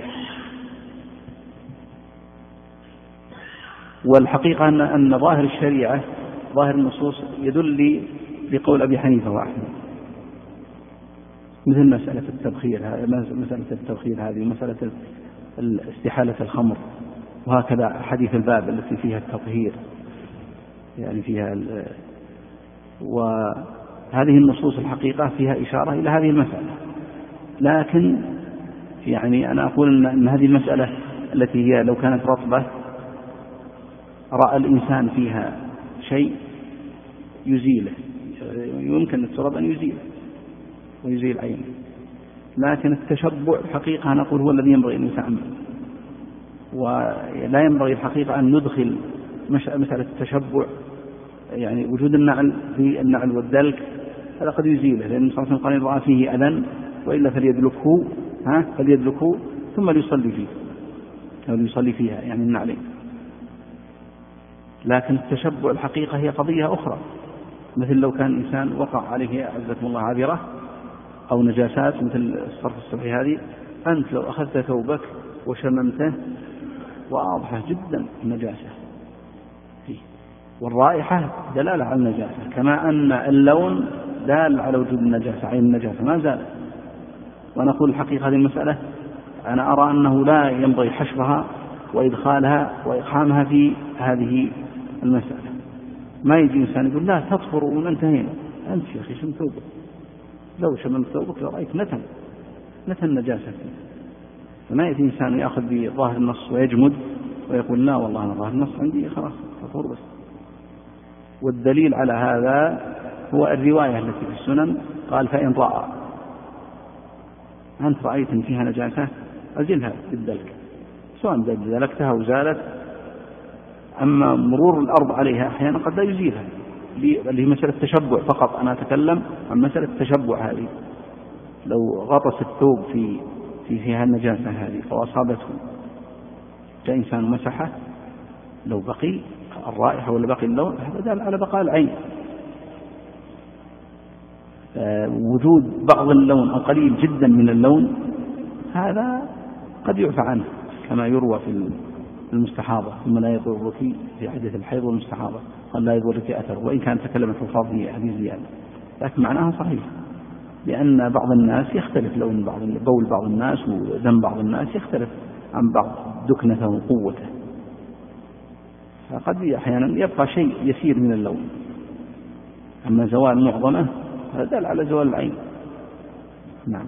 والحقيقة أن ظاهر الشريعة ظاهر النصوص يدل لقول أبي حنيفة وأحمد، مثل مسألة التبخير هذه ومسألة استحالة الخمر، وهكذا حديث الباب التي فيها التطهير يعني فيها وهذه النصوص الحقيقة فيها إشارة إلى هذه المسألة. لكن يعني أنا أقول أن هذه المسألة التي هي لو كانت رطبة رأى الإنسان فيها شيء يزيله، يمكن التراب أن يزيله ويزيل عينه، لكن التشبع الحقيقة أنا أقول هو الذي ينبغي أن يتعمل، ولا ينبغي الحقيقة أن ندخل مسألة التشبع يعني وجود النعل في النعل والدلك هذا قد يزيله، لأن صلى الله عليه وسلم قال إن رأى فيه أذى وإلا فليدلكه ثم ليصلي فيه أو ليصلي فيها يعني النعلين. لكن التشبع الحقيقة هي قضية أخرى، مثل لو كان إنسان وقع عليه أعزكم الله عابرة أو نجاسات مثل الصرف الصبحي هذه، أنت لو أخذت ثوبك وشممته وأضحى جدا النجاسة فيه والرائحة دلالة على النجاسة، كما أن اللون دال على وجود النجاسة، عين النجاسة ما زال. ونقول الحقيقة هذه المسألة أنا أرى أنه لا ينبغي حشرها وإدخالها وإقحامها في هذه المسألة. ما يجي إنسان يقول لا تطفر وننتهينا، أنت يا أخي شم ثوبك، لو شمم ثوبك لرأيت نتن نجاسة فيه. فما يأتي إنسان يأخذ بظاهر النص ويجمد ويقول لا والله أنا ظاهر النص عندي خلاص تطهر بس. والدليل على هذا هو الرواية التي في السنن قال فإن رأى، أنت رأيت أن فيها نجاسة أزلها بالدلك، سواء دلكتها وزالت. أما مرور الأرض عليها أحيانا قد لا يزيلها، اللي هي مسألة التشبع فقط. أنا أتكلم عن مسألة التشبع هذه، لو غطس الثوب فيها النجاسة هذه فأصابته، جاء إنسان مسحه، لو بقي الرائحة ولا بقي اللون هذا دال على بقاء العين. وجود بعض اللون أو قليل جدا من اللون هذا قد يعفى عنه، كما يروى في المستحاضة ثم لا يضرك في حديث الحيض والمستحاضة قال لا يضرك أثر، وإن كان تكلم الحفاظ في حديث زيادة، لكن معناها صحيح، لأن بعض الناس يختلف لون بول بعض الناس ودم بعض الناس يختلف عن بعض دكنته وقوته، فقد أحيانا يبقى شيء يسير من اللون. أما زوال معظمه هذا دل على زوال العين. نعم.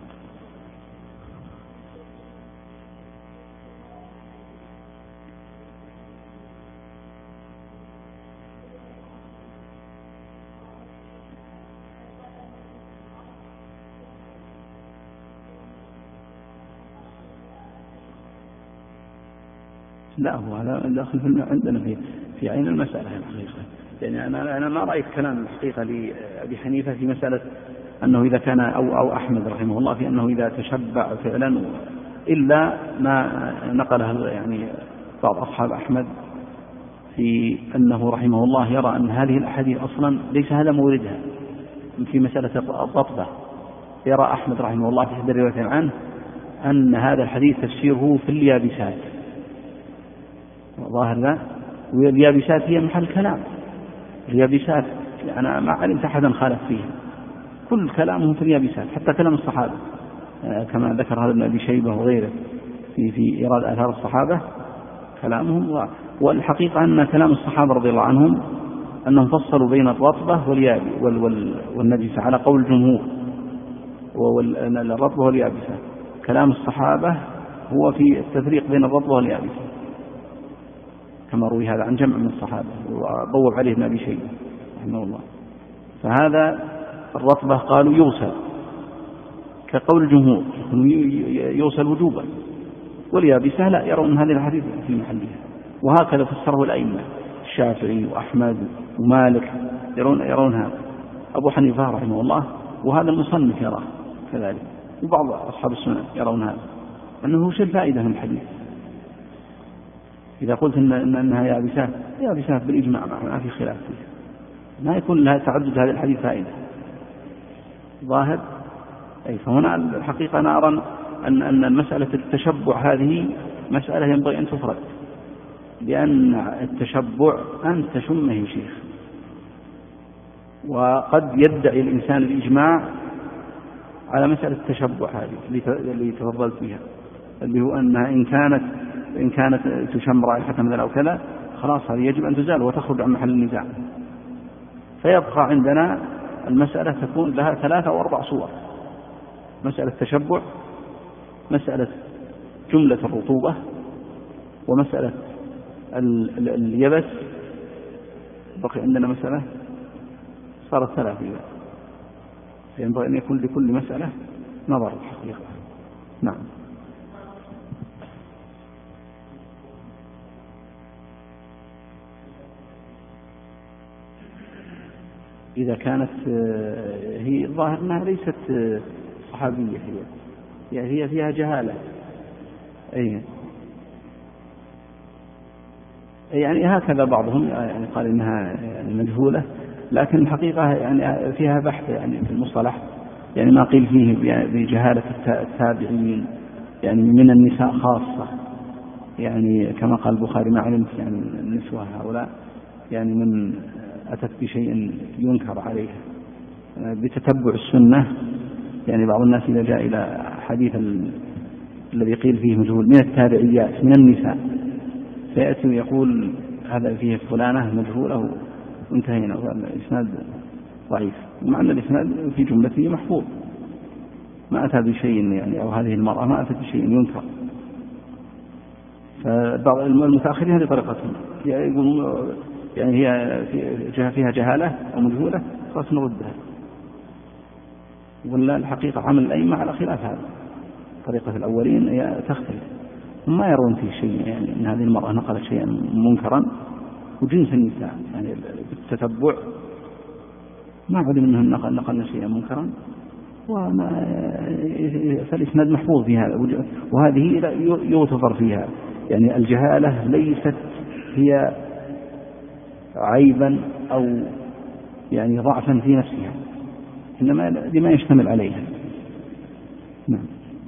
لا هو هذا داخل عندنا في عين المسألة الحقيقة، يعني أنا ما رأيت كلام الحقيقة لأبي حنيفة في مسألة أنه إذا كان أو أحمد رحمه الله في أنه إذا تشبع فعلا، إلا ما نقله يعني بعض أصحاب أحمد في أنه رحمه الله يرى أن هذه الأحاديث أصلا ليس هذا موردها في مسألة الرطبة. يرى أحمد رحمه الله في إحدى الروايات عنه أن هذا الحديث تفسيره في اليابسات، ظاهر ذا، واليابسات هي محل كلام. اليابسات أنا ما علمت أحدا خالف فيها، كل كلامهم في اليابسات، حتى كلام الصحابة كما ذكر هذا ابن أبي شيبة وغيره في إيراد آثار الصحابة كلامهم. والحقيقة أن كلام الصحابة رضي الله عنهم أنهم فصلوا بين الرطبة واليابس والنجسة على قول الجمهور، والرطبة واليابسة. كلام الصحابة هو في التفريق بين الرطبة واليابسة كما روي هذا عن جمع من الصحابة وبوب عليه ابن أبي شيبة رحمه الله. فهذا الرطبة قالوا يغسل كقول الجمهور يغسل وجوبا، واليابسة لا، يرون هذه الحديث في محلها. وهكذا فسره الأئمة الشافعي وأحمد ومالك، يرون هذا. أبو حنيفة رحمه الله وهذا المصنف يراه كذلك، وبعض أصحاب السنة يرون هذا، أنه شيء فائدة من الحديث. إذا قلت أنها يابسات بالإجماع ما في خلاف فيها، ما يكون لها تعدد هذه الحديث فائدة ظاهر. أي فهنا الحقيقة أنا أرى أن مسألة التشبع هذه مسألة ينبغي أن تفرد، لأن التشبع أن تشمه يا شيخ، وقد يدعي الإنسان الإجماع على مسألة التشبع هذه اللي تفضلت بها، اللي هو أنها إن كانت تشم رائحة مثلا أو كذا خلاص هذه يجب أن تزال وتخرج عن محل النزاع. فيبقى عندنا المسألة تكون لها 3 أو 4 صور: مسألة التشبع، مسألة جملة الرطوبة، ومسألة اليبس. بقي عندنا مسألة صارت 3 إذا، فينبغي أن يكون لكل مسألة نظر الحقيقة. نعم. إذا كانت هي الظاهر أنها ليست صحابية، هي فيها جهالة، يعني هكذا بعضهم يعني قال إنها يعني مجهولة، لكن الحقيقة يعني فيها بحث يعني في المصطلح، يعني ما قيل فيه بجهالة التابعين يعني من النساء خاصة، يعني كما قال البخاري ما علمت يعني النسوة هؤلاء، يعني من أتت بشيء ينكر عليه بتتبع السنة. يعني بعض الناس إذا جاء إلى حديث الذي قيل فيه مجهول من التابعيات من النساء فيأتي ويقول هذا فيه فلانة مجهولة وانتهينا، الإسناد ضعيف، مع أن الإسناد في جملته محفوظ، ما أتى بشيء يعني، أو هذه المرأة ما أتت بشيء ينكر. فبعض المتأخرين هذه طريقتهم، يعني هي فيها جهالة أو مجهولة خلاص نردها، ولا الحقيقة عمل الأئمة على خلاف هذا. طريقة الأولين هي تختلف، هم ما يرون فيه شيء، يعني أن هذه المرأة نقلت شيئا منكرا، وجنس النساء يعني بالتتبع ما علم منهم نقلنا شيئا منكرا، فالإسناد محفوظ في هذا، وهذه يغتفر فيها. يعني الجهالة ليست هي عيبا أو يعني ضعفا في نفسها، إنما لما يشتمل عليها. نعم.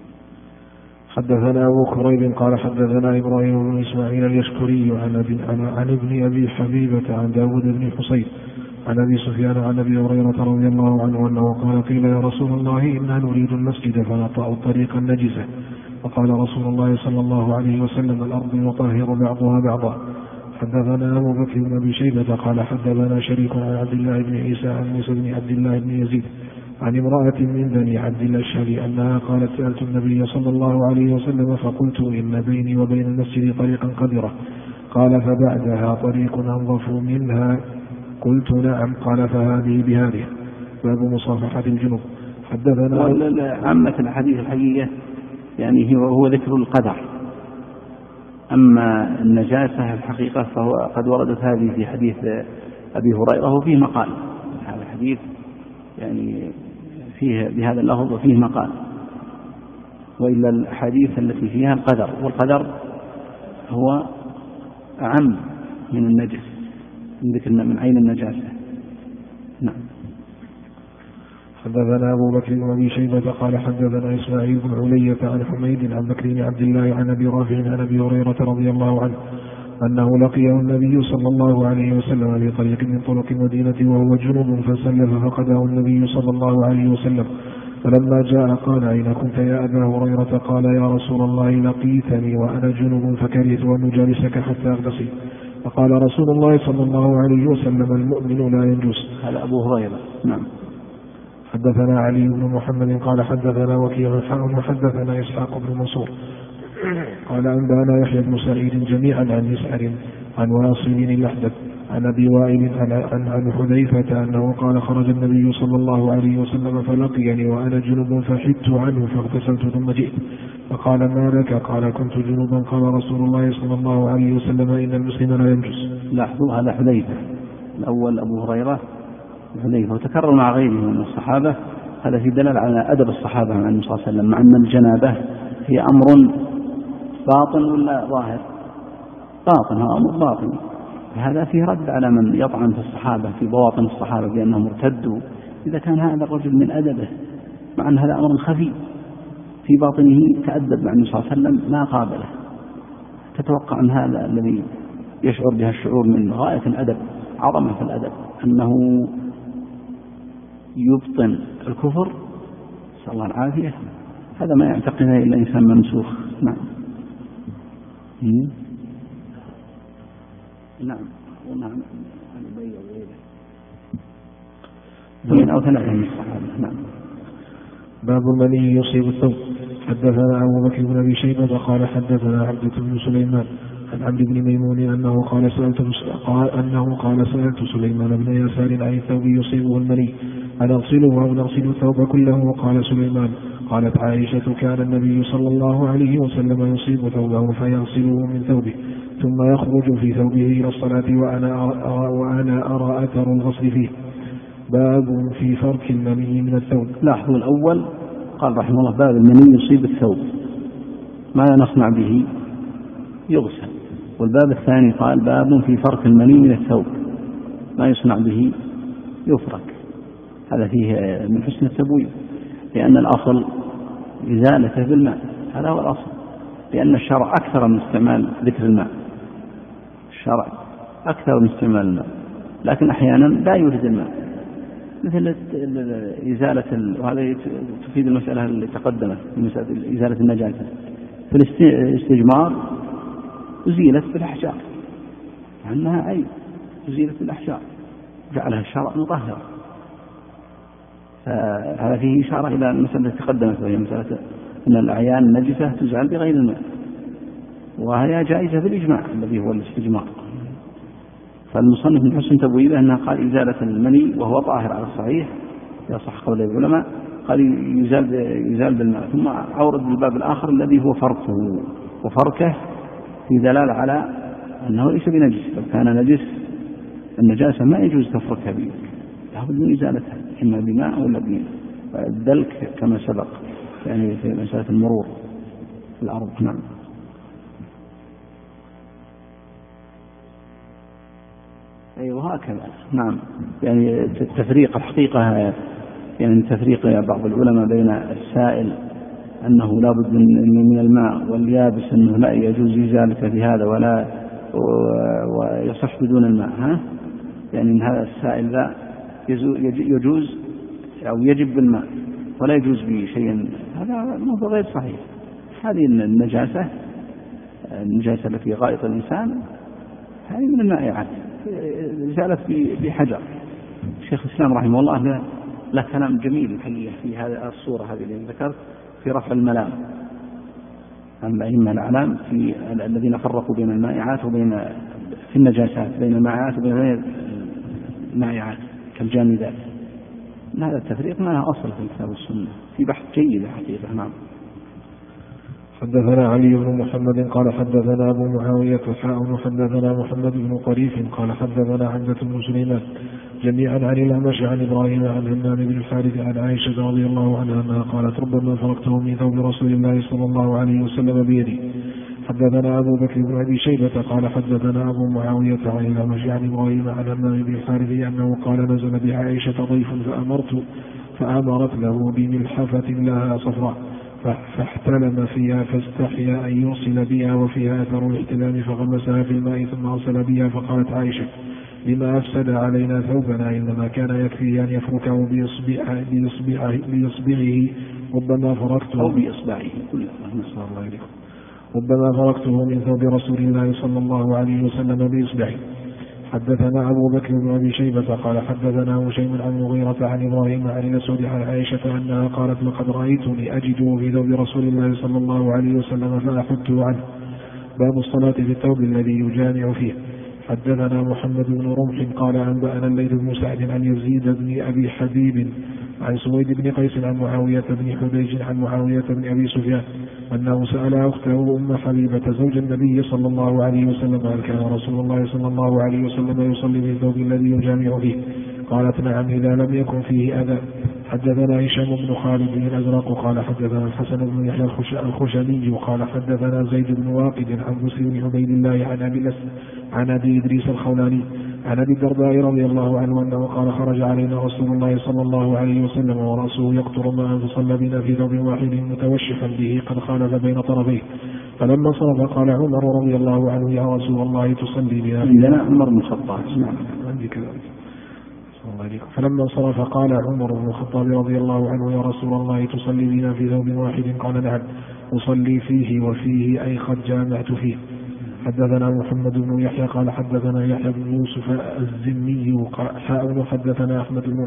حدثنا أبو كريب قال حدثنا إبراهيم بن إسماعيل اليشكري عن ابن أبي حبيبة عن داود بن حصين عن أبي سفيان عن أبي هريرة رضي الله عنه أنه قال قيل يا رسول الله إنا نريد المسجد فنطأ الطريق النجسة، فقال رسول الله صلى الله عليه وسلم الأرض يطهر بعضها بعضا. حدثنا أبو بكر بن أبي شيبة قال حدثنا شريك عن عبد الله بن عيسى عن موسى بن عبد الله بن يزيد عن امرأة من بني عبد الأشهر أنها قالت سألت النبي صلى الله عليه وسلم فقلت إن بيني وبين المسجد طريقا قذرة، قال فبعدها طريق أنظف منها، قلت نعم، قال فهذه بهذه. باب مصافحة الجنوب. حدثنا عامة الحديث الحقيقة يعني هو ذكر القدر، أما النجاسة الحقيقة فهو قد وردت هذه في حديث أبي هريرة وفيه مقال. هذا الحديث يعني فيه بهذا اللفظ وفيه مقال، وإلا الحديث التي فيها القدر، والقدر هو أعم من النجس، من ذكرنا من عين النجاسة. نعم. حدثنا أبو بكر بن أبي شيبة قال حدثنا إسماعيل بن علية عن حميد عن بكر بن عبد الله عن أبي رافع عن أبي هريرة رضي الله عنه أنه لقيه النبي صلى الله عليه وسلم في طريق من طرق المدينة وهو جنوب فسلف ففقده النبي صلى الله عليه وسلم، فلما جاء قال أين كنت يا أبا هريرة؟ قال يا رسول الله لقيتني وأنا جنوب فكرهت أن أجالسك حتى أغتسل، فقال رسول الله صلى الله عليه وسلم المؤمن لا ينجس. هذا أبو هريرة. نعم. حدثنا علي بن محمد قال حدثنا وكيع وحدثنا إسحاق بن منصور قال أنبأنا يحيى بن سعيد جميعا عن مسعر عن واصل الأحدث عن أبي وائل عن حذيفة أنه قال خرج النبي صلى الله عليه وسلم فلقيني وأنا جنوب فحدت عنه فاغتسلت ثم جئت، فقال ما لك؟ قال كنت جنوبا. قال رسول الله صلى الله عليه وسلم إن المسلم لا ينجس. لاحظوا هذا حذيفة، الأول أبو هريرة حذيفة، وتكرر مع غيره من الصحابة. هذا في دلالة على أدب الصحابة مع النبي صلى الله عليه وسلم، مع أن الجنابة هي أمر باطن ولا ظاهر؟ باطن، هذا أمر باطن. هذا فيه رد على من يطعن في الصحابة في بواطن الصحابة بأنهم ارتدوا، إذا كان هذا الرجل من أدبه، مع أن هذا أمر خفي في باطنه تأدب مع النبي صلى الله عليه وسلم ما قابله. تتوقع أن هذا الذي يشعر بها الشعور من غاية الأدب، عظمة في الأدب، أنه يبطن الكفر، نسأل الله العافية، هذا ما يعتقده إلا إنسان ممسوخ. نعم. نعم. ونعم بين أو ثلاثة من الصحابة. نعم. باب المني يصيب الثوب. حدثنا أبو بكر بن أبي شيبة قال حدثنا عبدة بن سليمان عن عبد بن ميمون أنه قال سألت سليمان بن يسار عن الثوب يصيبه المني أنغسله أو نغسل الثوب كله؟ قال سليمان قالت عائشة كان النبي صلى الله عليه وسلم يصيب ثوبه فيغسله من ثوبه ثم يخرج في ثوبه إلى الصلاة وأنا أرى أثر الغسل فيه. باب في فرك المني من الثوب. لاحظوا الأول قال رحمه الله باب المني يصيب الثوب، ما نصنع به؟ يغسل. والباب الثاني قال باب في فرك المني من الثوب، ما يصنع به؟ يفرك. هذا فيه من حسن التبويب، لأن الأصل إزالته بالماء، هذا هو الأصل، لأن الشرع أكثر من استعمال ذكر الماء. الشرع أكثر من استعمال الماء، لكن أحيانا لا يوجد الماء، مثل إزالة وهذا تفيد المسألة اللي تقدمت، مسألة إزالة النجاسة في الاستجمار أزيلت بالأحجار، لأنها عيب أزيلت بالأحجار جعلها الشرع مطهرة. فهذا فيه إشارة إلى المسألة التي تقدمت، وهي مسألة أن الأعيان النجسة تزال بغير الماء، وهي جائزة بالإجماع الذي هو الاستجمار. فالمصنف من حسن تبويبه أنها قال إزالة المني وهو طاهر على الصحيح يصح قول العلماء، قال يزال بالماء، ثم أورد الباب الآخر الذي هو فركه، وفركه في دلالة على أنه ليس بنجس، لو كان نجس النجاسة ما يجوز تفركها به، لابد من إزالتها إما بماء ولا بالدلك كما سبق يعني في مسألة المرور في الأرض. نعم. أيوة هكذا. نعم، يعني التفريق الحقيقة يعني تفريق بعض العلماء بين السائل أنه لا بد من الماء، واليابس أنه لا يجوز إزالته في هذا ويصح بدون الماء. يعني إن هذا السائل لا يجوز أو يجب بالماء ولا يجوز به شيء، هذا موضوع غير صحيح. هذه النجاسة التي غائط الإنسان هذه من المائعات زالت بحجر. الشيخ الإسلام رحمه الله له كلام جميل الحقيقة في هذه الصورة هذه اللي ذكرت في رفع الملام عن الأئمة الأعلام في الذين فرقوا بين المائعات وبين في النجاسات، بين المائعات وبين المائعات كالجامدات. هذا التفريق ما له أصل في الكتاب والسنة، في بحث جيد حقيقة. نعم. حدثنا علي بن محمد قال حدثنا أبو معاوية حدثنا محمد بن طريف قال حدثنا حمزة بن سليمان جميعا عن الأعمش عن إبراهيم عن همام بن الحارث عن عائشة رضي الله عنها أنها قالت ربما فرقته من ثوب رسول الله صلى الله عليه وسلم بيدي. حدثنا أبو بكر بن أبي شيبة قال حدثنا أبو معاوية عن الأعمش عن إبراهيم عن همام بن الحارث أنه قال نزل بعائشة ضيف فأمرت له بملحفة لها صفراء فاحتلم فيها فاستحيا أن يوصل بها وفيها أثر الاحتلام فغمسها في الماء ثم أرسل بها. فقالت عائشة لما أفسد علينا ثوبنا إنما كان يكفي أن يفركه بإصبعه ربما فركته من ثوب رسول الله صلى الله عليه وسلم بإصبعه. حدثنا أبو بكر بن أبي شيبة قال حدثنا هشيم عن مغيرة عن إبراهيم عن الأسود عن عائشة أنها قالت لقد رأيتني أجده في ثوب رسول الله صلى الله عليه وسلم فأحده عنه. باب الصلاة في الثوب الذي يجامع فيه. حدثنا محمد بن رمح قال أنبأنا الليث بن سعد عن يزيد بن أبي حبيب عن سويد بن قيس عن معاوية بن حديج عن معاوية بن أبي سفيان أنه سأل أخته أم حبيبة زوج النبي صلى الله عليه وسلم هل كان رسول الله صلى الله عليه وسلم يصلي في الثوب الذي يجامع فيه؟ قالت نعم إذا لم يكن فيه أذى. حدثنا هشام بن خالد بن الأزرق قال حدثنا الحسن بن يحيى الخشني قال حدثنا زيد بن واقد عن مسلم بن عبيد الله عن أبي إدريس الخولاني عن أبي الدرداء رضي الله عنه أنه قال خرج علينا رسول الله صلى الله عليه وسلم ورأسه يقطر ماء فصلى بنا في ثوب واحد متوشحا به قد خالف بين طرفيه. فلما صرف قال عمر رضي الله عنه يا رسول الله تصلي بنا عندنا عمر بن الخطاب. فلما صرف قال عمر بن الخطاب رضي الله عنه يا رسول الله تصلي بنا في ثوب واحد؟ قال نعم أصلي فيه وفيه أي قد جامعت فيه. حدثنا محمد بن يحيى قال حدثنا يحيى بن يوسف الزمي حاء حدثنا أحمد بن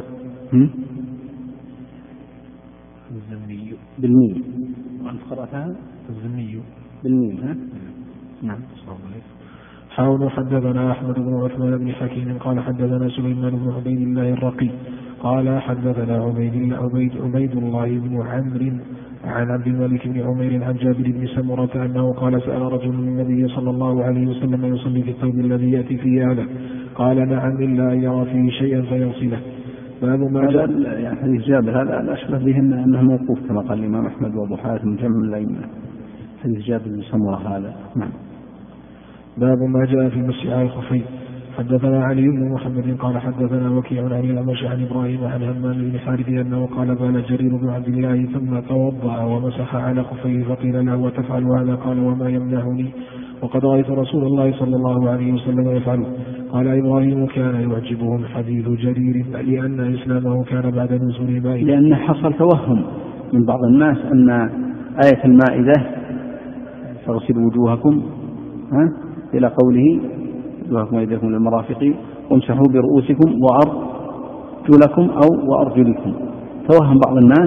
الزمي بالميم وأنت قرأتها الزمي بالميم. نعم. حاول حدثنا أحمد بن عثمان بن حكيم قال حدثنا سليمان بن عبيد الله الرقي قال حدثنا عبيد الله بن عمرو عن عبد الملك بن عمير عن جابر بن سمرة أنه قال سأل رجل النبي صلى الله عليه وسلم يصلي في الثوب الذي يأتي فيه هذا؟ قال نعم إلا أن يرى فيه شيئا فيغسله. باب ما جاء يعني حديث جابر هذا الأشبه بهم أنه موقوف كما قال الإمام أحمد وأبو حاتم جمع الأئمة. حديث جابر بن سمرة هذا. نعم. باب ما جاء في المسح على الخفين. حدثنا علي بن محمد قال حدثنا وكيع عن الأعمش عن إبراهيم عن همام بن حارث أنه قال بال جرير بن عبد الله ثم توضأ ومسح على خفيه فقيل له وتفعل هذا؟ قال وما يمنعني وقد رأيت رسول الله صلى الله عليه وسلم يفعله. قال إبراهيم كان يعجبهم حديث جرير لأن إسلامه كان بعد نزول المائدة. لأن حصل توهم من بعض الناس أن آية المائدة فاغسلوا وجوهكم إلى قوله وجوهكم وأيديكم للمرافق وامسحوا برؤوسكم وأرجلكم أو وأرجلكم. توهم بعض الناس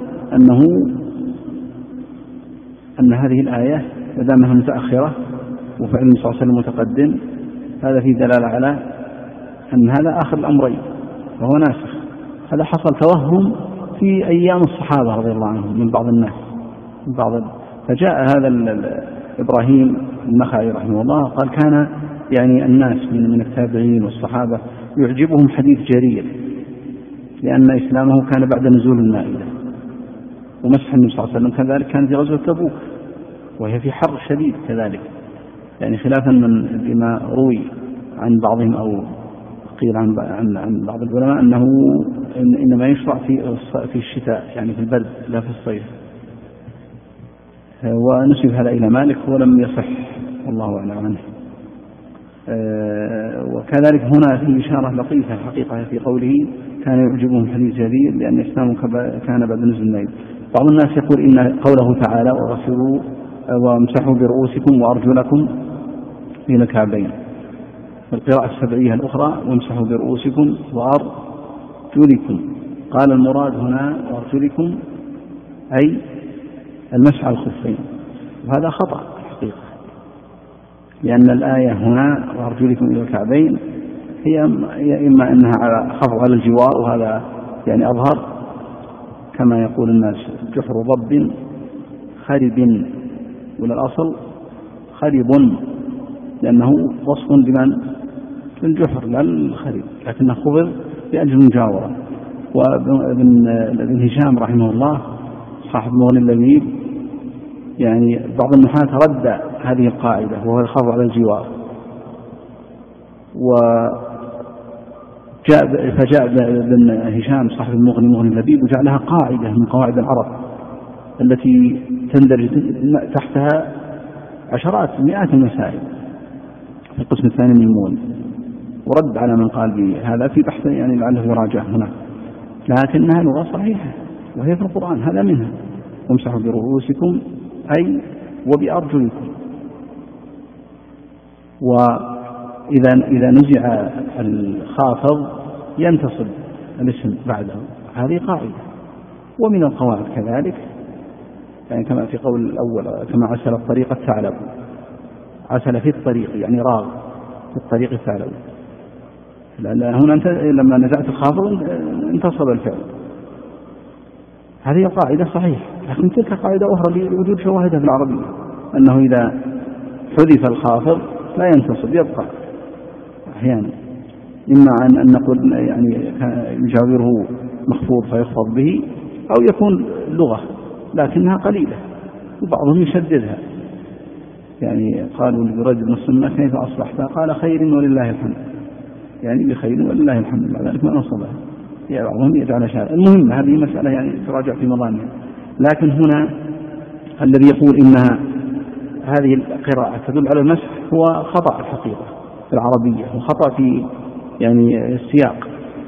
أن هذه الآية دامها متأخرة وفعل النبي صلى الله عليه وسلم متقدم، هذا في دلالة على أن هذا آخر الأمرين وهو ناسخ. هذا حصل توهم في أيام الصحابة رضي الله عنهم من بعض الناس فجاء هذا إبراهيم النخعي رحمه الله قال كان يعني الناس من التابعين والصحابة يعجبهم حديث جرير لأن إسلامه كان بعد نزول المائدة، ومسح النبي صلى الله عليه وسلم كذلك كان في غزوة تبوك وهي في حر شديد كذلك، يعني خلافا من ما روي عن بعضهم أو قيل عن بعض العلماء أنه إنما يشرع في الشتاء يعني في البرد لا في الصيف، ونسب هذا إلى مالك ولم يصح والله أعلم عنه. وكذلك هنا في إشارة لطيفة حقيقة في قوله كان يعجبهم حديث جرير لأن إسلامه كان بعد نزول المائدة. بعض الناس يقول إن قوله تعالى وغسلوا وامسحوا برؤوسكم وأرجلكم إلى الكعبين، القراءة السبعية الأخرى وامسحوا برؤوسكم وأرجلكم، قال المراد هنا وأرجلكم أي المسح على الخفين، وهذا خطأ الحقيقة لأن الآية هنا وأرجلكم إلى الكعبين هي إما أنها خفض على الجوار وهذا يعني أظهر كما يقول الناس جحر ضب خرب، ولا الأصل خرب لأنه وصف لمن الجحر لا الخرب لكنه خفض لأجل المجاورة. وابن هشام رحمه الله صاحب مغني اللبيب يعني بعض النحاة رد هذه القاعدة وهو الخفض على الجوار، فجاء ابن هشام صاحب مغني اللبيب وجعلها قاعدة من قواعد العرب التي تندرج تحتها عشرات مئات المسائل في القسم الثاني من المغني، ورد على من قال بهذا في بحث يعني لعله يراجع هنا، لكنها لغة صحيحة وهي في القرآن هذا منها وامسحوا برؤوسكم أي وبأرجلكم. وإذا نزع الخافض ينتصب الاسم بعده، هذه قاعدة. ومن القواعد كذلك يعني كما في قول الأول كما عسل الطريق الثعلب، عسل في الطريق يعني راغ في الطريق الثعلب، هنا أنت لما نزعت الخافض انتصب الفعل، هذه قاعدة صحيحة. لكن تلك قاعدة أخرى لوجود شواهدها في العربية أنه إذا حذف الخافض لا ينتصب يبقى أحيانا، إما أن نقول يعني يجاوره مخفوض فيخفض به، أو يكون لغة لكنها قليلة وبعضهم يشددها، يعني قالوا لرجل نصنا كيف أصبحت؟ قال خير ولله الحمد، يعني بخير ولله الحمد، مع ذلك ما نصبها، يعني بعضهم يجعل شهادة. المهم هذه مسألة يعني تراجع في مضامها، لكن هنا الذي يقول إنها هذه القراءة تدل على المسح هو خطأ الحقيقة في العربية وخطأ في يعني السياق،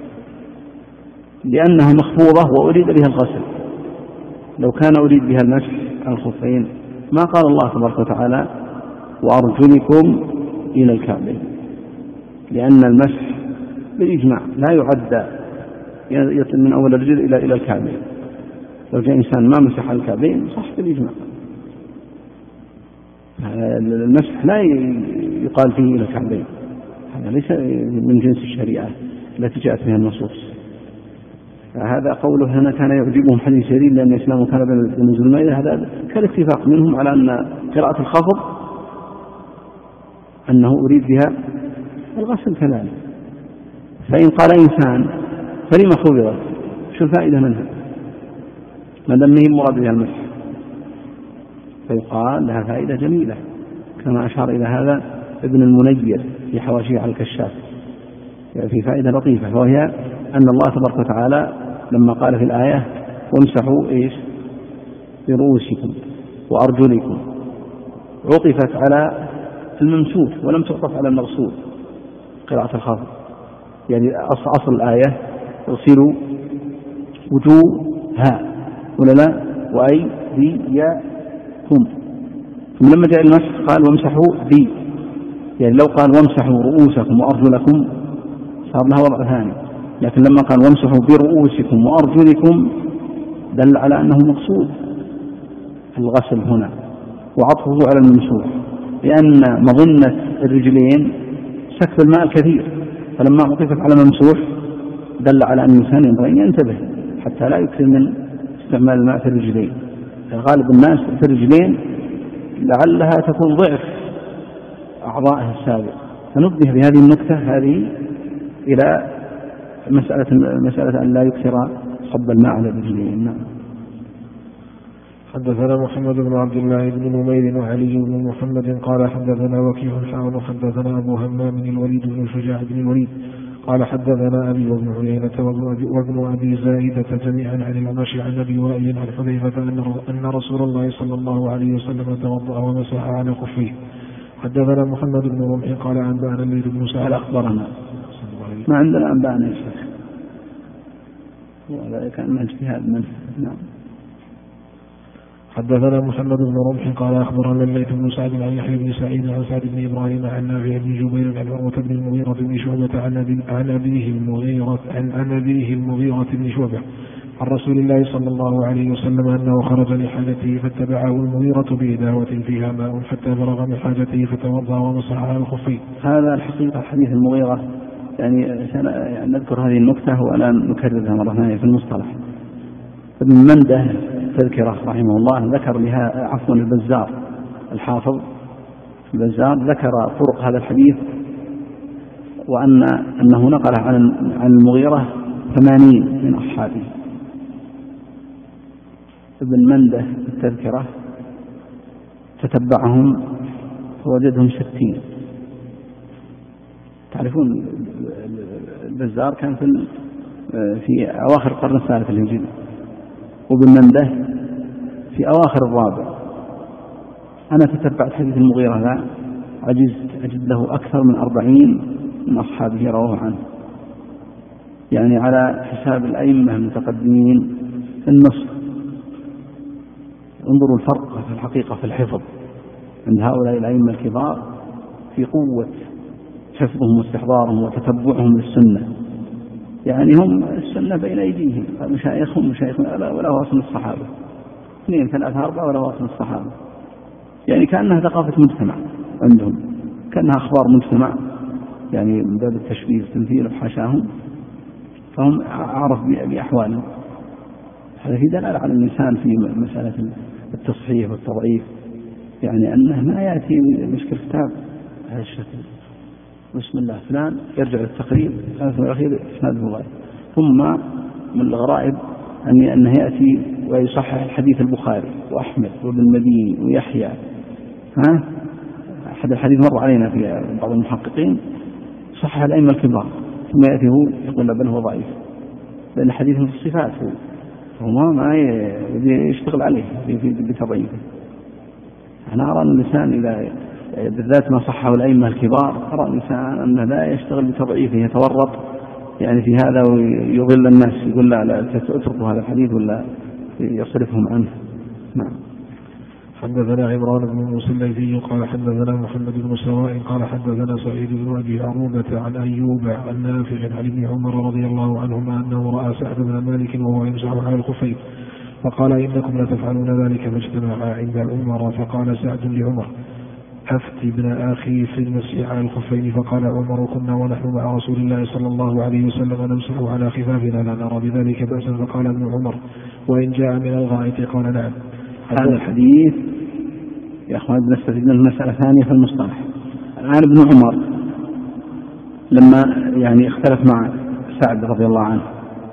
لأنها مخفوضة وأريد بها الغسل. لو كان أريد بها المسح على الخفين ما قال الله تبارك وتعالى وأرجلكم إلى الكعبين، لأن المسح بالإجماع لا يعد من أول الرجل إلى الكعبين. لو جاء إنسان ما مسح على الكعبين صح بالإجماع، المسح لا يقال فيه إلى الكعبين، هذا ليس من جنس الشريعة التي جاءت بها النصوص. هذا قوله هنا كان يعجبهم حديث جرير لأن إسلامه كان بنزول المائدة، هذا كالاتفاق منهم على أن قراءة الخفض أنه أريد بها الغسل كذلك. فإن قال إنسان فلما خبرت شو الفائدة منها ما دام هي مراد بها المسح؟ فيقال لها فائدة جميلة كما أشار إلى هذا ابن المنير في حواشيه على الكشاف في فائدة لطيفة، وهي أن الله تبارك وتعالى لما قال في الآية وامسحوا إيش برؤوسكم وأرجلكم عطفت على الممسوح ولم تعطف على المغسول قراءة الخافض. يعني أصل الآية اغسلوا وجوهها ولا لا وأيديكم، ثم لما جاء المسح قال وامسحوا بي، يعني لو قال وامسحوا رؤوسكم وأرجلكم صار لها وضع ثاني، لكن لما قال وامسحوا برؤوسكم وأرجلكم دل على أنه مقصود الغسل هنا وعطفه على الممسوح، لأن مظنة الرجلين سكب الماء الكثير، فلما عطفت على الممسوح دل على أن الإنسان ينبغي أن ينتبه حتى لا يكثر من استعمال الماء في الرجلين. غالب الناس في الرجلين لعلها تكون ضعف أعضائها السابقة، فنبه بهذه النكتة هذه إلى مسألة أن لا يكثر صب الماء على الرجلين. نعم. حدثنا محمد بن عبد الله بن نمير وعلي بن محمد قال حدثنا وكيع حاول حدثنا أبو همام الوليد بن شجاع بن الوليد قال حدثنا أبي وابن عيينة وابن أبي زائدة جميعا عن الأعمش عن أبي وائل عن حذيفة أن رسول الله صلى الله عليه وسلم توضأ ومسح على خفيه. حدثنا محمد بن رمح قال أنبأنا الليث بن سعد أخبرنا ما عندنا أنبأنا يا شيخ وهذا كان من اجتهاد منه. نعم. حدثنا محمد بن رمح قال أخبرنا الليث بن سعد عن يحيى بن سعيد عن سعد بن إبراهيم عن نافع بن جبير عن عروة بن المغيرة بن شعبة عن أبيه المغيرة بن شعبة عن رسول الله صلى الله عليه وسلم أنه خرج لحاجته فاتبعه المغيرة بإداوة فيها ماء حتى فرغ من حاجته فتوضأ ومسح على الخفين. هذا الحقيقة حديث المغيرة يعني نذكر هذه النكتة ولا نكررها مرة ثانية في المصطلح. ابن منده تذكره رحمه الله ذكر لها البزار الحافظ البزار ذكر طرق هذا الحديث وأنه نقله عن المغيرة 80 من أصحابه. ابن منده التذكرة تتبعهم فوجدهم 60. تعرفون البزار كان في أواخر القرن الثالث الهجري، وابن منده في أواخر الرابع. أنا تتبعت حديث المغيرة ذا أجد له أكثر من 40 من أصحابه رواه عنه، يعني على حساب الأئمة المتقدمين النصف. انظروا الفرق في الحقيقة في الحفظ عند هؤلاء الأئمة الكبار في قوة حفظهم واستحضارهم وتتبعهم للسنة، يعني هم السنة بين أيديهم، مشايخهم ولا واصل الصحابة 2 3 4 ولا واصل الصحابة، يعني كأنها ثقافة مجتمع عندهم، كأنها أخبار مجتمع، يعني من باب التشبيه والتمثيل وحاشاهم، فهم أعرف بأحوالهم. هذا في دلالة على الإنسان في مسألة التصحيح والتضعيف، يعني أنه ما يأتي مشكل كتاب هذا الشكل بسم الله فلان يرجع للتقريب ثم الأخير إسناده ضعيف، ثم من الغرائب أنه يأتي ويصحح الحديث البخاري وأحمد وابن المديني ويحيى. أحد الحديث مر علينا في بعض المحققين صحح الأئمة الكبار، ثم يأتي هو يقول بل هو ضعيف، لأن حديثه في الصفات هو ما يشتغل عليه بتضعيفه. أنا أرى أن الإنسان إذا بالذات ما صحه الأئمة الكبار أرى الإنسان أنه لا يشتغل بتضعيفه، يتورط يعني في هذا ويضل الناس، يقول لا اتركوا هذا الحديث ولا يصرفهم عنه. نعم. حدثنا عمران بن موسى الليثي قال حدثنا محمد بن سواء قال حدثنا سعيد بن أبي عروبة عن أيوب عن نافع عن ابن عمر رضي الله عنهما أنه رأى سعد بن مالك وهو يمسح على الخفين فقال إنكم لتفعلون ذلك فاجتمعا عند عمر، فقال سعد لعمر أفت ابن أخي في المسح على الخفين، فقال عمر كنا ونحن مع رسول الله صلى الله عليه وسلم نمسح على خفافنا لا نرى بذلك بأسا، فقال ابن عمر وإن جاء من الغائط قال نعم. هذا الحديث يا أخوان نستفيد من مسألة ثانية في المصطلح. الآن ابن عمر لما يعني اختلف مع سعد رضي الله عنه،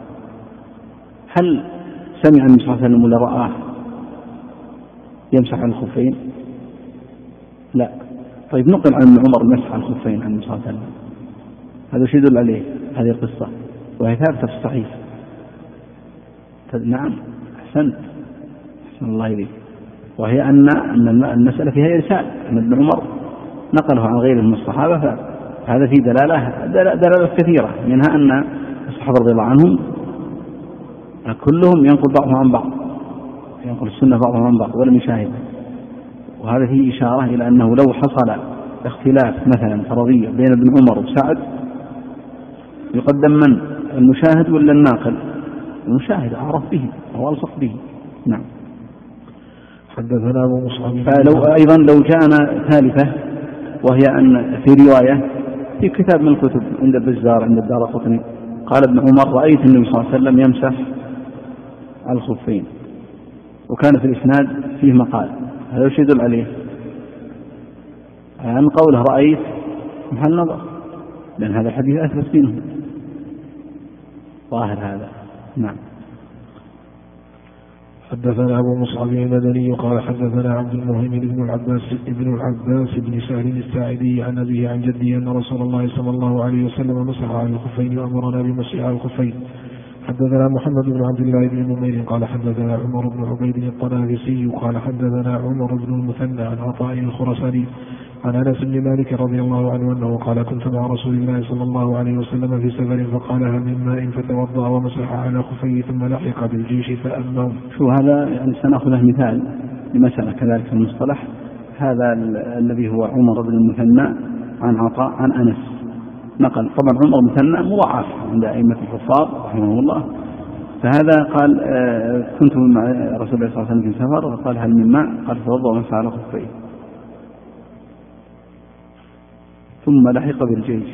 هل سمع النبي صلى الله عليه وسلم ولا رآه يمسح على الخفين؟ لا. طيب نقل عن ابن عمر مسح على الخفين عن النبي صلى الله عليه وسلم، هذا شيء يدل عليه هذه القصة، وهي ثابتة في الصحيح. نعم أحسن الله إليك. وهي أن المسألة فيها إرسال، أن ابن عمر نقله عن غيره من الصحابة، فهذا فيه دلالة كثيرة، منها أن الصحابة رضي الله عنهم كلهم ينقل بعضهم عن بعض، ينقل السنة بعضهم عن بعض ولم يشاهد. وهذا فيه إشارة إلى أنه لو حصل اختلاف مثلا فرضية بين ابن عمر وسعد يقدم من؟ المشاهد ولا الناقل؟ المشاهد أعرف به أو ألصق به. نعم. حدثنا أبو مصعب. أيضا لو كان ثالثة، وهي أن في رواية في كتاب من الكتب عند البزار عند الدارقطني قال ابن عمر رأيت النبي صلى الله عليه وسلم يمسح على الخفين، وكان في الإسناد فيه مقال، هذا وش يدل عليه؟ عن قوله رأيت محل نظر، لأن هذا الحديث أثبت منه ظاهر هذا. نعم. حدثنا أبو مصعب المدني قال حدثنا عبد المهيمن بن العباس بن سهل الساعدي عن أبيه عن جده أن رسول الله صلى الله عليه وسلم مسح على الخفين وأمرنا بمسح على الخفين. حدثنا محمد بن عبد الله بن نمير قال حدثنا عمر بن عبيد الطنافسي قال حدثنا عمر بن المثنى عن عطاء الخرساني عن أنس بن مالك رضي الله عنه أنه قال كنت مع رسول الله صلى الله عليه وسلم في سفر فقال هل من ماء فتوضأ ومسح على خفيه ثم لحق بالجيش فأمهم. شو هذا؟ يعني سنأخذه مثال لمسألة كذلك في المصطلح. هذا الذي هو عمر بن المثنى عن عطاء عن أنس نقل. طبعا عمر مثنى مضاعف عند أئمة الحفاظ رحمه الله. فهذا قال كنت مع رسول الله صلى الله عليه وسلم في سفر فقال هل من ماء؟ قال توضأ ومسح على خفيه ثم لحق بالجيش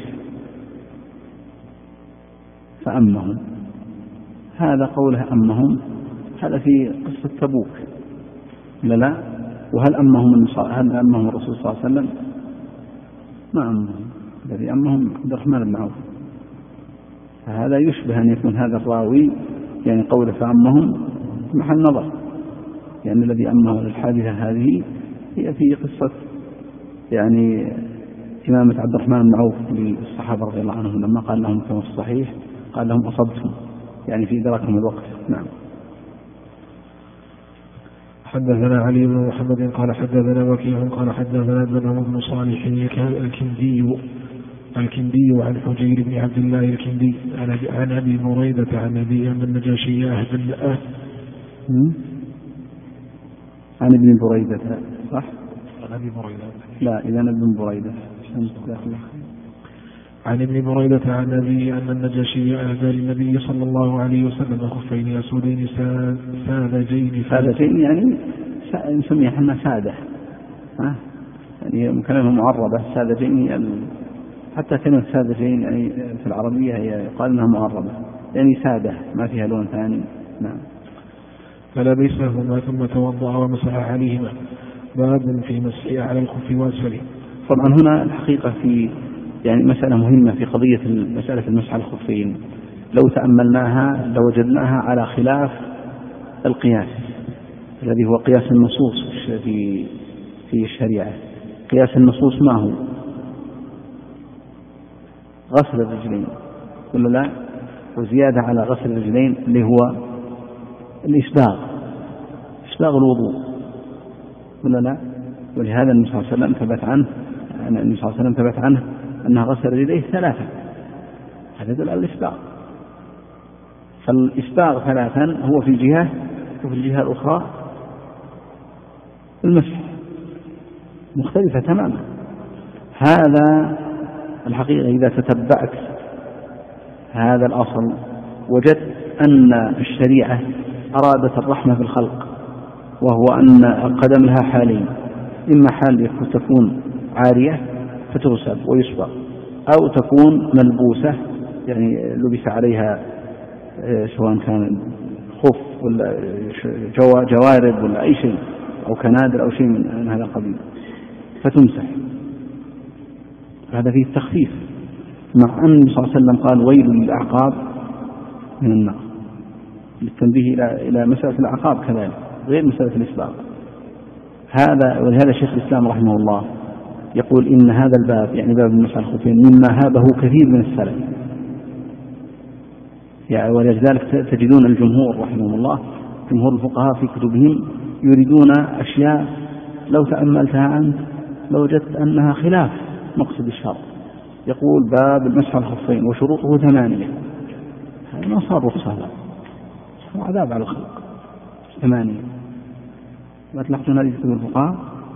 فأمهم. هذا قوله أمهم هذا في قصة تبوك لا وهل أمهم الرسول صلى الله عليه وسلم؟ ما أمهم، الذي أمهم عبد الرحمن بن عوف. فهذا يشبه أن يكون هذا الراوي يعني قوله فأمهم محل نظر، يعني الذي أمه الحادثة هذه هي في قصة يعني إمامة عبد الرحمن بن عوف للصحابة رضي الله عنهم لما قال لهم كما في الصحيح قال لهم أصبتم يعني في إدراكهم الوقت. نعم. حدثنا علي بن محمد قال حدثنا وكيع قال حدثنا بن صالح الكندي عن حجير بن عبد الله الكندي عن أبي بريدة عن أبي أن النجاشي عن ابن بريدة صح؟ عن أبي بريدة لا إذا ابن بريدة عن ابن بريدة عن أبي أن النجاشي أهدى للنبي صلى الله عليه وسلم خفين أسودين ساذجين يعني نسميها احنا سادة يعني كلمة معربة. ساذجين حتى كلمة ساذجين يعني في العربية هي يقال انها معربة يعني سادة ما فيها لون ثاني. نعم. فلبسهما ثم توضأ ومسح عليهما. باب في مسح على الخف واسفله. طبعا هنا الحقيقة في يعني مسألة مهمة في قضية مسألة المسح على الخفين، لو تأملناها لوجدناها على خلاف القياس الذي هو قياس النصوص في الشريعة. قياس النصوص ما هو؟ غسل الرجلين ولا لا؟ وزيادة على غسل الرجلين اللي هو الإسباغ الوضوء ولا لا؟ ولهذا النبي صلى الله عليه وسلم ثبت عنه أنه غسل رجليه 3. هذا يدل على الإسباغ. فالإسباغ 3 هو في الجهة وفي الجهة الأخرى المسح مختلفة تماما. هذا الحقيقة إذا تتبعت هذا الأصل وجدت أن الشريعة أرادت الرحمة في الخلق، وهو أن القدم لها حالين، إما حال تكون عارية فتغسل ويصبغ، أو تكون ملبوسة يعني لبس عليها سواء كان خف ولا جوارب ولا أي شيء أو كنادر أو شيء من هذا القبيل فتمسح. هذا فيه التخفيف، مع أن النبي صلى الله عليه وسلم قال ويل للأعقاب من النار، للتنبيه إلى مسألة الأعقاب كذلك غير مسألة الإسباغ. ولهذا شيخ الإسلام رحمه الله يقول إن هذا الباب يعني باب المسح على الخفين مما هابه كثير من السلف، يعني ولذلك تجدون الجمهور رحمهم الله جمهور الفقهاء في كتبهم يريدون أشياء لو تأملتها أنت لوجدت أنها خلاف مقصد الشرع. يقول باب المسح على الخفين وشروطه 8، هذا ما صار رخصة، صار عذاب على الخلق 8. ما تلاحظون هذه كتب الفقهاء؟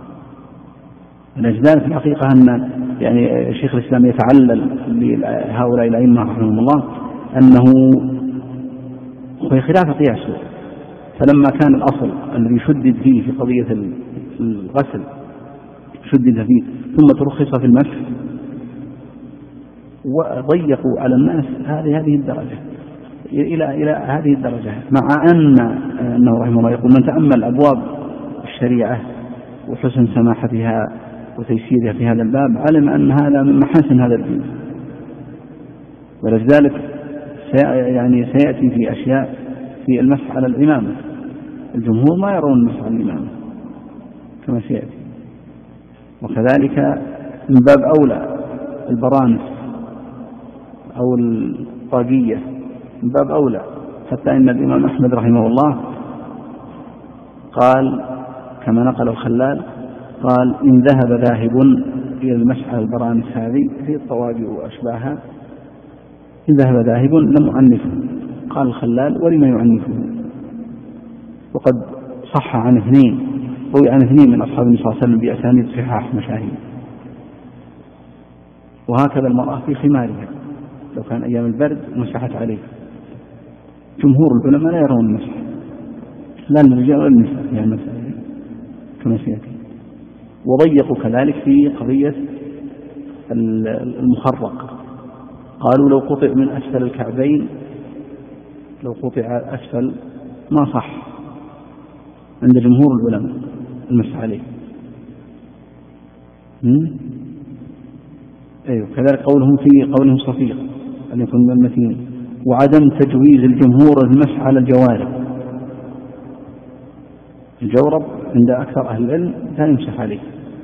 ولذلك في الحقيقة أن يعني شيخ الإسلام يتعلل لهؤلاء الأئمة رحمهم الله أنه في خلاف قياسه، فلما كان الأصل الذي شدد فيه في قضية الغسل شدد فيه ثم ترخص في المسح وضيقوا على الناس هذه الدرجة إلى هذه الدرجة، مع أنه رحمه الله يقول من تأمل أبواب الشريعة وحسن سماحتها وتيسيرها في هذا الباب علم أن هذا من محاسن هذا الدين. ولذلك يعني سيأتي في أشياء في المسح على الإمامة، الجمهور ما يرون المسح على الإمامة كما سيأتي. وكذلك من باب أولى البرانس أو الطاقية من باب أولى، حتى إن الإمام أحمد رحمه الله قال كما نقل الخلال قال إن ذهب ذاهب إلى المسح على البرانس هذه في الطواقي وأشباهها إن ذهب ذاهب لم يعنفه. قال الخلال ولما يعنفه؟ وقد صح عن 2 روي عن 2 من أصحاب النبي صلى الله عليه وسلم بأسانيد صحاح مشاهير. وهكذا المرأة في خمارها لو كان أيام البرد مسحت عليه. جمهور العلماء لا يرون المسح لا للرجال ولا للنساء في المسألة كما سيأتي. وضيقوا كذلك في قضية المخرق، قالوا لو قطع من أسفل الكعبين لو قطع أسفل ما صح عند جمهور العلماء المسح عليه. أيوه كذلك قولهم في قولهم صفيق أن يكون من المتين. وعدم تجويز الجمهور المسح على الجوارب، الجورب عند أكثر أهل العلم لا يمسح عليه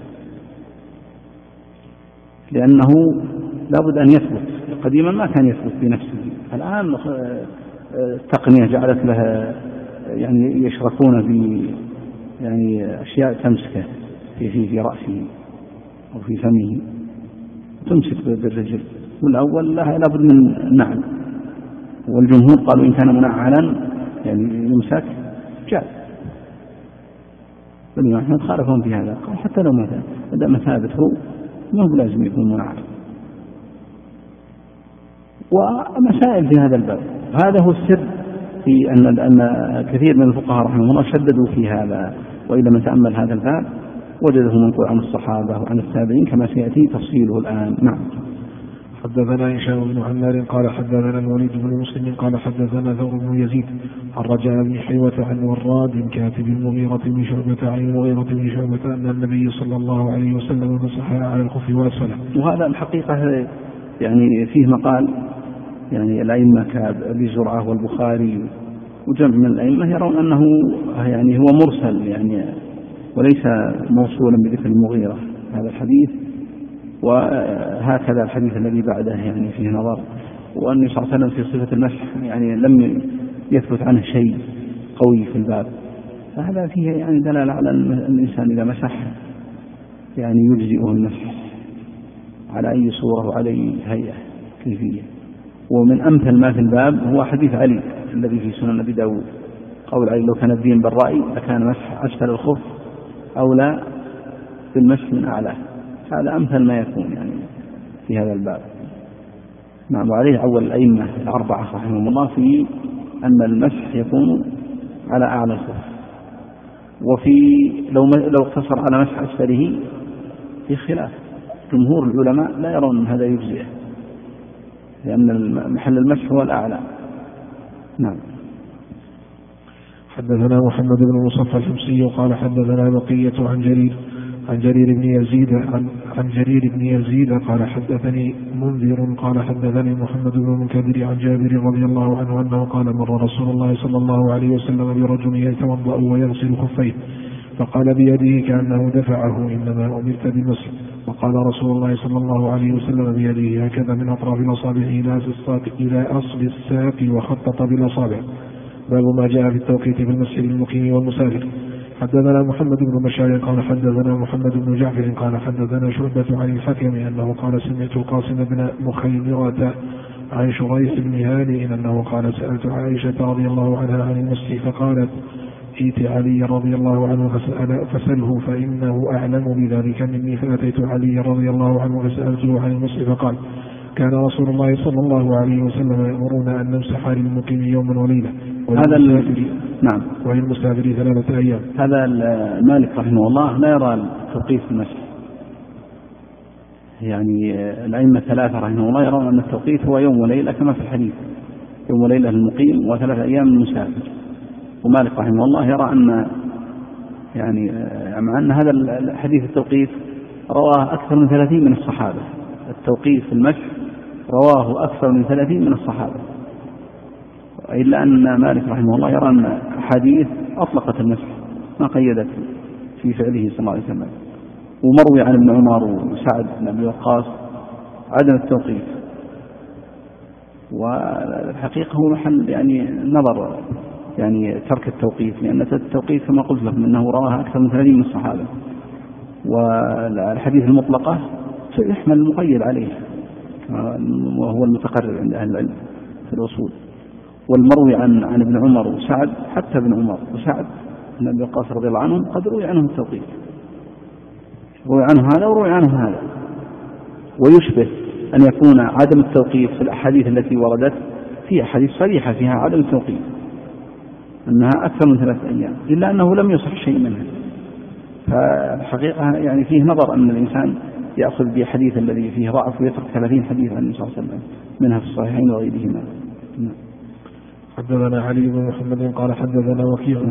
لأنه لابد أن يثبت. قديما ما كان يثبت بنفسه، الآن التقنية جعلت لها يعني يشركون في يعني أشياء تمسكه في رأسه أو في فمه تمسك بالرجل، والأول لابد من النعل. والجمهور قالوا إن كان منعلا يعني يمسك جاء. والإمام أحمد خالفهم في هذا، قال حتى لو ما ثابته ما هو لازم يكون منعل. ومسائل في هذا الباب، هذا هو السر في أن كثير من الفقهاء رحمهم الله شددوا في هذا. وإذا من تأمل هذا الباب وجده منقول عن الصحابة وعن التابعين كما سيأتي تفصيله الآن. نعم. حدثنا هشام بن عمار قال حدثنا الوليد بن مسلم قال حدثنا ثور بن يزيد عن رجاء بن حيوة عن وراد كاتب المغيرة بن شعبة عن المغيرة بن شعبة أن النبي صلى الله عليه وسلم مسح على الخف وأسفله. وهذا الحقيقة يعني فيه مقال يعني الأئمة كأبي زرعة والبخاري وجمع من الأئمة يرون أنه يعني هو مرسل يعني وليس موصولا بذكر المغيرة هذا الحديث. وهكذا الحديث الذي بعده يعني فيه نظر، وأن صلى الله عليه وسلم في صفة المسح يعني لم يثبت عنه شيء قوي في الباب، فهذا فيه يعني دلالة على أن الإنسان إذا مسح يعني يجزئه المسح على أي صورة وعلى أي هيئة كيفية. ومن أمثل ما في الباب هو حديث علي الذي في سنن أبي داود، قول علي لو كان الدين بالرأي لكان مسح أسفل الخف أولى بالمسح من أعلاه. هذا أمثل ما يكون يعني في هذا الباب. نعم. وعليه عول الأئمة الأربعة رحمهم الله في أن المسح يكون على أعلى الخف، وفي لو اقتصر على مسح أسفله في خلاف. جمهور العلماء لا يرون أن هذا يجزئه لأن محل المسح هو الأعلى. نعم. حدثنا محمد بن مصطفى الحمصي قال حدثنا بقية عن جرير بن يزيد قال حدثني منذر قال حدثني محمد بن المنكدر عن جابر رضي الله عنه أنه قال مر رسول الله صلى الله عليه وسلم برجل يتوضأ ويغسل خفيه فقال بيده كأنه دفعه إنما أمرت بالمسح وقال رسول الله صلى الله عليه وسلم بيده هكذا من أطراف الأصابع إلى أصل الساق وخطط بالأصابع. باب ما جاء في التوقيت في المسجد المقيم والمسافر. حدثنا محمد بن بشار قال حدثنا محمد بن جعفر قال حدثنا شعبة عن الحكم أنه قال سمعت القاسم بن مخيمرة عن شريح بن هانئ أنه قال سألت عائشة رضي الله عنها عن المسح فقالت ائت علي رضي الله عنه فسأله فإنه أعلم بذلك مني. فأتيت علي رضي الله عنه فسألته عن المسح فقال كان رسول الله صلى الله عليه وسلم يأمرنا أن نمسح للمقيم يوما وليلة وللمسافر 3 أيام. هذا مالك رحمه الله لا يرى التوقيت في المسح، يعني الأئمة 3 رحمه الله يرون أن التوقيت هو يوم وليلة كما في الحديث، يوم وليلة للمقيم و3 أيام للمسافر. ومالك رحمه الله يرى أن يعني مع أن هذا الحديث التوقيت رواه أكثر من 30 من الصحابة، التوقيت في المسح رواه أكثر من 30 من الصحابة، إلا أن مالك رحمه الله يرى أن أحاديث أطلقت المسح ما قيدت في فعله صلى الله عليه وسلم. ومروي عن ابن عمر وسعد بن أبي وقاص عدم التوقيت، والحقيقة هو محل يعني نظر يعني ترك التوقيت، لأن التوقيت كما قلت لكم أنه رواها أكثر من 30 من الصحابة، والحديث المطلقة يحمل المقيد عليه وهو المتقرر عند أهل العلم في الأصول. والمروي عن ابن عمر وسعد، حتى ابن عمر وسعد بن أبي وقاص رضي الله عنهم قد روي عنهم التوقيت، روي عنه هذا وروي عنه هذا. ويشبه أن يكون عدم التوقيت في الأحاديث التي وردت في أحاديث صريحة فيها عدم التوقيت أنها أكثر من 3 أيام، إلا أنه لم يصح شيء منها. فالحقيقة يعني فيه نظر أن الإنسان يأخذ بحديث الذي فيه ضعف ويترك 30 حديث عن النبي صلى الله عليه وسلم منها في الصحيحين وغيرهما. حدثنا علي بن محمد قال حدثنا وكيع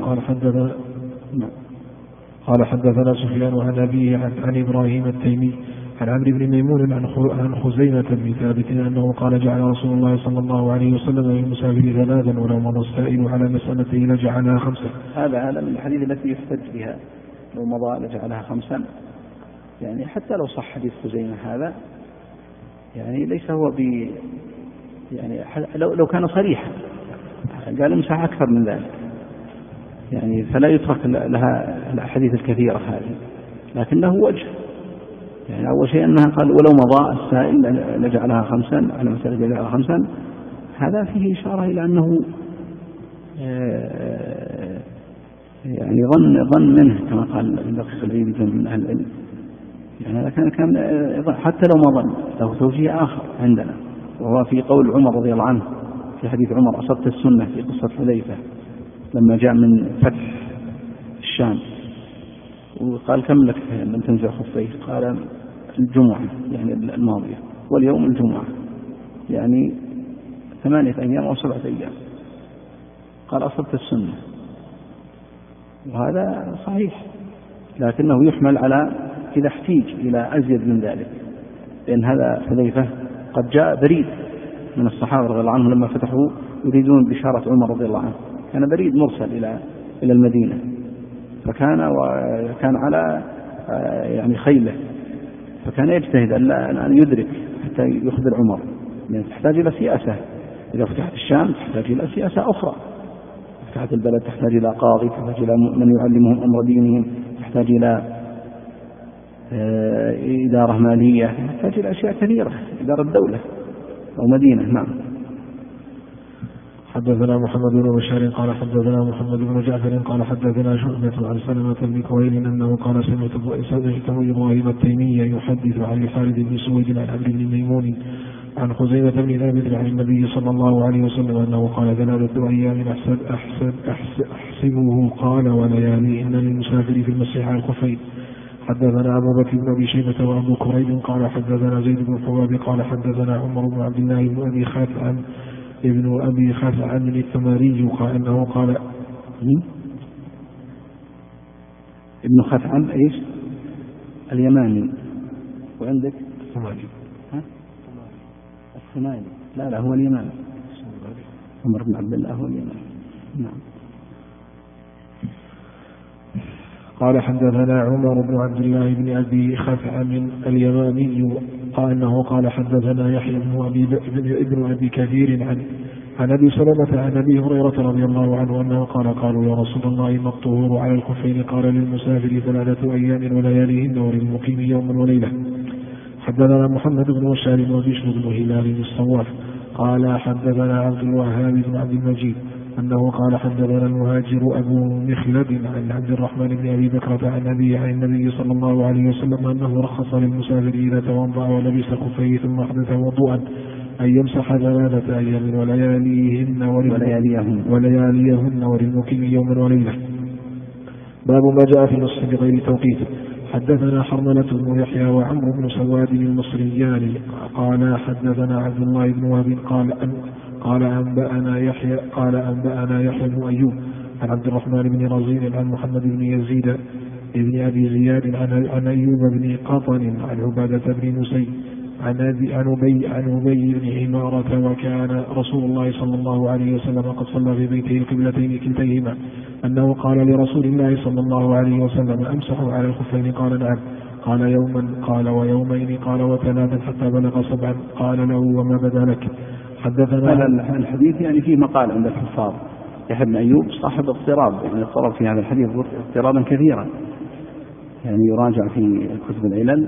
قال حدثنا سفيان عن أبيه عن إبراهيم التيمي عن عمرو بن ميمون عن خزيمة بن ثابت أنه قال جعل رسول الله صلى الله عليه وسلم للمسافر 3 ولو مضى السائل على مسألته لجعلها 5. هذا من الحديث التي يحتج بها، لو مضى لجعلها 5. يعني حتى لو صح حديث خزيمة هذا يعني ليس هو يعني لو كان صريحا قال امسح أكثر من ذلك، يعني فلا يترك لها الأحاديث الكثيرة هذه، لكنه وجه. يعني أول شيء أنها قال ولو مضى السائل لجعلها 5 على مسألة لجعلها 5. هذا فيه إشارة إلى أنه يعني ظن منه كما قال الدقيق العيدي من أهل العلم. يعني هذا كان حتى لو ما ظن له توجيه آخر عندنا، وهو في قول عمر رضي الله عنه في حديث عمر أصبت السنة في قصة حذيفة لما جاء من فتح الشام وقال كم لك لم تنزع خفيه؟ قال الجمعة يعني الماضية، واليوم الجمعة، يعني 8 أيام أو 7 أيام. قال أصبت السنة، وهذا صحيح، لكنه يحمل على إذا احتيج إلى أزيد من ذلك، لأن هذا حذيفة قد جاء بريد من الصحابة رضي الله عنهم لما فتحوا يريدون بشارة عمر رضي الله عنه، كان بريد مرسل إلى المدينة، وكان على يعني خيله، فكان يجتهد أن يدرك حتى يخبر عمر، لأن تحتاج إلى سياسة. إذا فتحت الشام تحتاج إلى سياسة أخرى، فتحت البلد تحتاج إلى قاضي، تحتاج إلى من يعلمهم أمر دينهم، تحتاج إلى إدارة مالية، تحتاج إلى أشياء كثيرة، إدارة دولة أو مدينة. نعم. حدثنا محمد بن بشار قال حدثنا محمد بن جعفر قال حدثنا شعبة عن سلمة بن كويل أنه قال سمعت إبراهيم التيمي يحدث عن الحارث بن سويد عن عمرو بن ميمون عن خزيمة بن ثابت عن النبي صلى الله عليه وسلم أنه قال 3 أيام أحسبه قال وليالي إن للمسافر في المسيح على الخفين. حدثنا أبو بكر بن أبي شيبة وأبو كريب قال حدثنا زيد بن حباب قال حدثنا عمر بن عبد الله بن أبي خثعم الثماري قال أنه قال ابن خثعم إيش اليماني، وعندك الثماري لا هو اليماني، عمر بن عبد الله هو اليماني. نعم. قال حدثنا عمر بن عبد الله بن أبي خثعم اليمامي قال أنه قال حدثنا يحيى بن أبي كثير عن أبي سلمة عن أبي هريرة رضي الله عنه أنه قالوا يا رسول الله ما الطهور على الخفين؟ قال للمسافر 3 أيام ولياليهن وللمقيم يوم وليلة. حدثنا محمد بن بشار وبشر بن هلال الصواف قال حدثنا عبد الوهاب بن عبد المجيد أنه قال حدثنا المهاجر أبو مخلد عن عبد الرحمن بن أبي بكرة عن النبي صلى الله عليه وسلم أنه رخص للمسافر إذا توضأ ولبس خفيه ثم أحدث وضوءا أن يمسح 3 أيام ولياليهن وللمقيم يوم وليلة. باب ما جاء في النص بغير توقيت. حدثنا حرملة بن يحيى وعمرو بن سواد المصريان قال حدثنا عبد الله بن وهب قال أنبأنا يحيى بن أيوب عن عبد الرحمن بن رزين عن محمد بن يزيد بن أبي زياد عن أيوب بن قطن عن عبادة بن نسي عن أبي بن عمارة وكان رسول الله صلى الله عليه وسلم قد صلى في بيته القبلتين كلتيهما أنه قال لرسول الله صلى الله عليه وسلم أمسحوا على الخفين؟ قال نعم. قال يوما؟ قال ويومين؟ قال و3 حتى بلغ 7. قال له وما بدا لك؟ حدثنا الحديث يعني فيه مقال عند الحفاظ يحيى بن أيوب صاحب اضطراب، يعني اضطرب في هذا الحديث اضطرابا كثيرا، يعني يراجع في كتب العلل.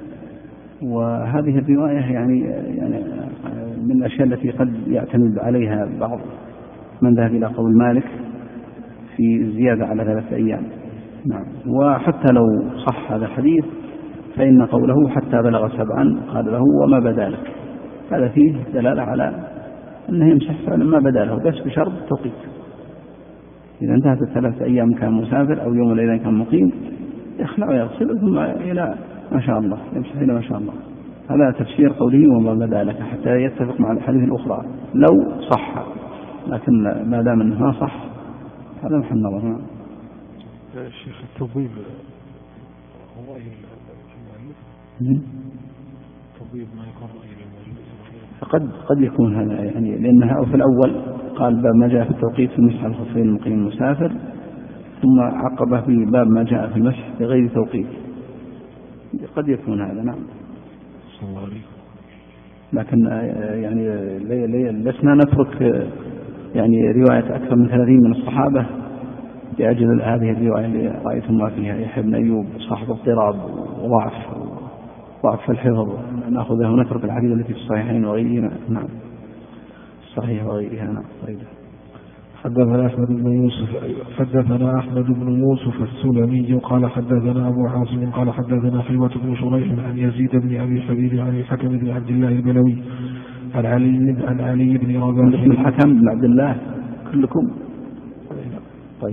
وهذه الرواية يعني من الأشياء التي قد يعتمد عليها بعض من ذهب إلى قول مالك في الزيادة على 3 أيام. نعم. وحتى لو صح هذا الحديث فإن قوله حتى بلغ 7 قال له وما بدا لك، هذا فيه دلالة على أنه يمسح فعلا ما بدا له، بس بشرط التوقيت. إذا انتهت 3 أيام كان مسافر أو يوم وليلة كان مقيم يخلع ويغسل ثم إلى ما شاء الله يمسح إلى ما شاء الله. هذا تفسير قوله وما بدا لك حتى يتفق مع الحديث الأخرى لو صح، لكن ما دام أنه ما صح هذا محل نظر. يا شيخ التطبيب هو رأي المؤلف؟ التطبيب ما يكون رأي المؤلف؟ قد يكون هذا يعني لأنها في الأول قال باب ما جاء في التوقيت في المسح على الخفين المقيم المسافر، ثم عقبه في باب ما جاء في المسح بغير توقيت. قد يكون هذا. نعم. صلى الله عليه. لكن يعني لسنا نترك يعني رواية أكثر من 30 من الصحابة لأجل هذه الرواية اللي رأيتم ما فيها يحيى بن أيوب صاحب اضطراب وضعف في الحفظ، نأخذها ونترك الحديث التي في الصحيحين وغيرها. نعم. الصحيح وغيرها. نعم. طيب. حدثنا أحمد بن يوسف السلمي قال حدثنا أبو عاصم قال حدثنا حلوة بن شريح عن يزيد بن أبي حبيب عن الحكم بن عبد الله البلوي عن علي بن رباح. الحكم بن عبد الله كلكم؟ طيب.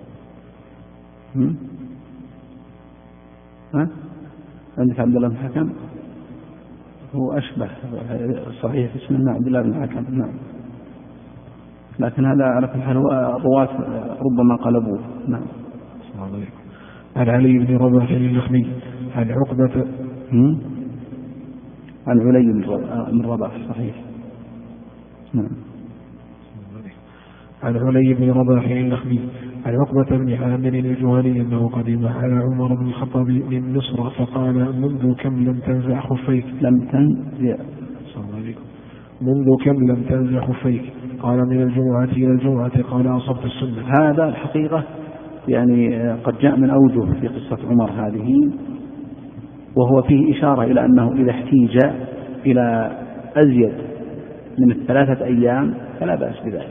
عندك عبد الله بن الحكم؟ هو أشبه صحيح اسمه عبد الله بن الحكم. نعم. لكن هذا على كل حال رواة ربما قلبوه. نعم. عن علي بن رباح اللخمي عن عقبة عن علي بن رباح. صحيح. نعم. عن علي بن رباح اللخمي عن عقبة بن عامر الجهني أنه قدم على عمر بن الخطاب من مصر فقال منذ كم لم تنزع خفيك؟ منذ كم لم تنزع خفيك؟ قال من الجمعة إلى الجمعة. قال أصبت السنة. هذا الحقيقة يعني قد جاء من أوجه في قصة عمر هذه، وهو فيه إشارة إلى أنه إذا احتيج إلى أزيد من 3 أيام فلا بأس بذلك،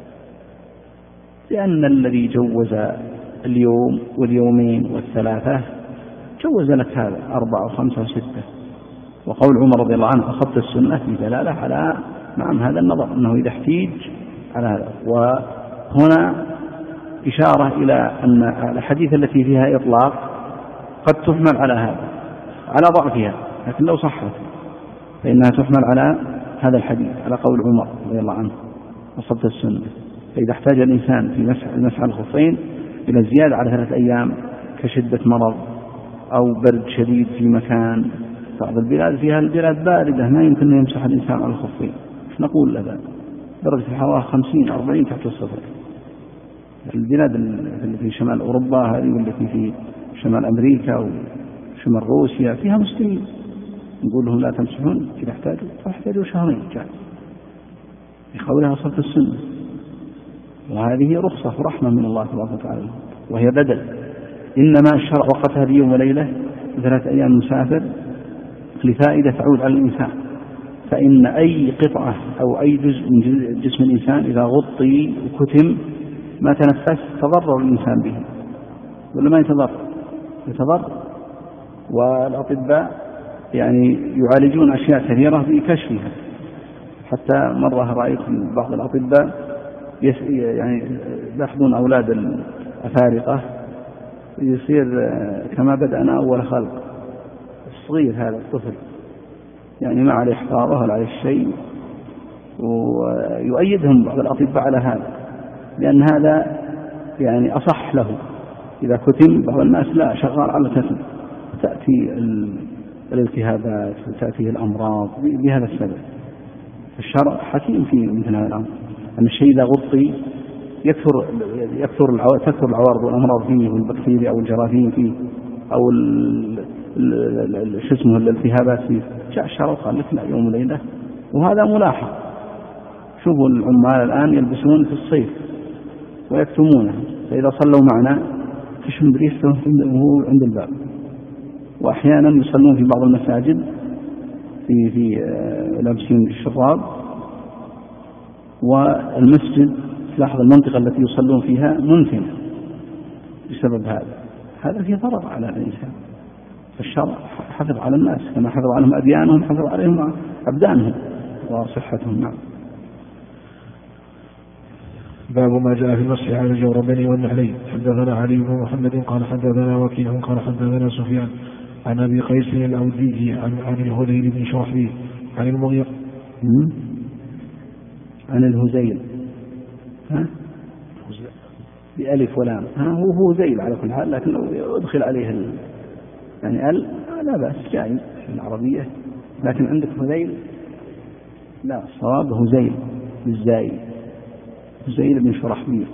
لأن الذي جوز اليوم واليومين والثلاثة جوز لك هذا 4 و5 و6. وقول عمر رضي الله عنه أصبت السنة في دلالة على نعم هذا النظر أنه إذا احتيج على هذا. وهنا إشارة إلى أن الحديث التي فيها إطلاق قد تحمل على هذا على ضعفها، لكن لو صحت فإنها تحمل على هذا الحديث على قول عمر رضي الله عنه أصبت السنة. فإذا احتاج الإنسان في مسح الخفين إلى الزيادة على 3 أيام كشدة مرض أو برد شديد في مكان، بعض البلاد فيها البلاد باردة ما يمكن أن يمسح الإنسان على الخفين، نقول له درجة الحرارة 50 40 تحت الصفر، البلاد التي في شمال أوروبا هذه والتي في شمال أمريكا وشمال روسيا فيها مسلمين، نقول لهم لا تمسحون إذا احتاجوا شهرين جاء في قولها صلة السنة، وهذه رخصة ورحمة من الله تبارك وتعالى، وهي بدل. إنما الشرع وقتها بيوم وليلة 3 أيام مسافر لفائدة تعود على الإنسان، فإن أي قطعة أو أي جزء من جسم الإنسان إذا غطي وكتم ما تنفس تضرر الإنسان به ولا ما يتضرر. والأطباء يعني يعالجون أشياء كثيرة في كشفها، حتى مرة رأيت بعض الأطباء يعني يأخذون أولاد الأفارقة يصير كما بدأنا أول خلق، الصغير هذا الطفل يعني ما عليه حفاظه ولا عليه شيء، ويؤيدهم بعض الأطباء على هذا، لأن هذا يعني أصح له. إذا كتم بعض الناس لا شغال على الكتم، تأتي الالتهابات وتأتيه الأمراض بهذا السبب. الشرع حكيم في مثل هذا الأمر، أن الشيء إذا غطي تكثر العوارض والأمراض فيه والبكتيريا أو الجراثيم فيه أو الالتهابات فيه. جاء الشرع وقال لك لا يوم وليلة، وهذا ملاحظ. شوفوا العمال الآن يلبسون في الصيف ويكتمونه، فإذا صلوا معنا تشم بريسته وهو عند الباب. وأحيانا يصلون في بعض المساجد في لابسين الشراب، والمسجد تلاحظ المنطقة التي يصلون فيها منتنة بسبب هذا فيه ضرر على الإنسان. فالشرع حفظ على الناس كما حفظ عليهم أديانهم، حفظ عليهم أبدانهم وصحتهم. نعم. باب ما جاء في المسح على الجوربين والنعلين. حدثنا علي بن محمد قال حدثنا وكيع قال حدثنا سفيان عن أبي قيس الأودي عن الهذيل بن شرحبيل عن المغيرة عن الهذيل بألف ولام، هو هذيل على كل حال، لكن لو يدخل عليه يعني لا بأس جائز في العربية، لكن عندك هذيل لا، الصواب هذيل بالزاي، هذيل بن شرحبيل.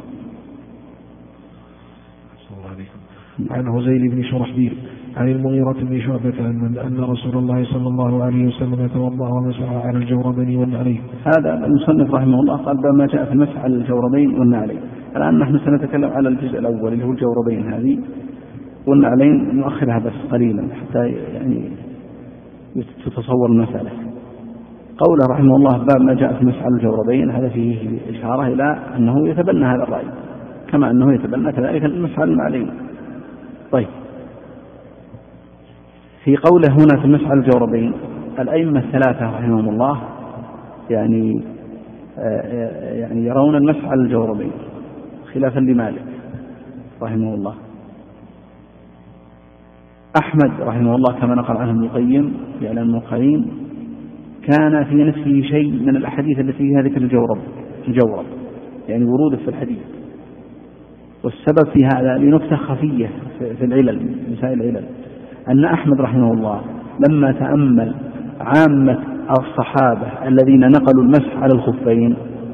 عن هذيل بن شرحبيل عن المغيرة بن شعبة أن رسول الله صلى الله عليه وسلم توضأ ومسح على الجوربين والنعلين. هذا المصنف رحمه الله قال ما جاء في المسح على الجوربين والنعلين. الآن نحن سنتكلم على الجزء الأول اللي هو الجوربين هذه، والنعلين نؤخرها بس قليلا حتى يعني تتصور المسألة. قوله رحمه الله باب ما جاء في المسح على الجوربين، هذا فيه إشارة إلى أنه يتبنى هذا الرأي، كما أنه يتبنى كذلك المسح على النعلين. طيب، في قوله هنا في المسح على الجوربين، الأئمة الثلاثة رحمهم الله يعني يرون المسح على الجوربين خلافا لمالك رحمه الله. أحمد رحمه الله كما نقل عنه ابن القيم في إعلام الموقعين كان في نفسه شيء من الأحاديث التي فيها ذكر الجورب يعني وروده في الحديث، والسبب في هذا لنكتة خفية في العلل، مسائل العلل، أن أحمد رحمه الله لما تأمل عامة الصحابة الذين نقلوا المسح على الخفين،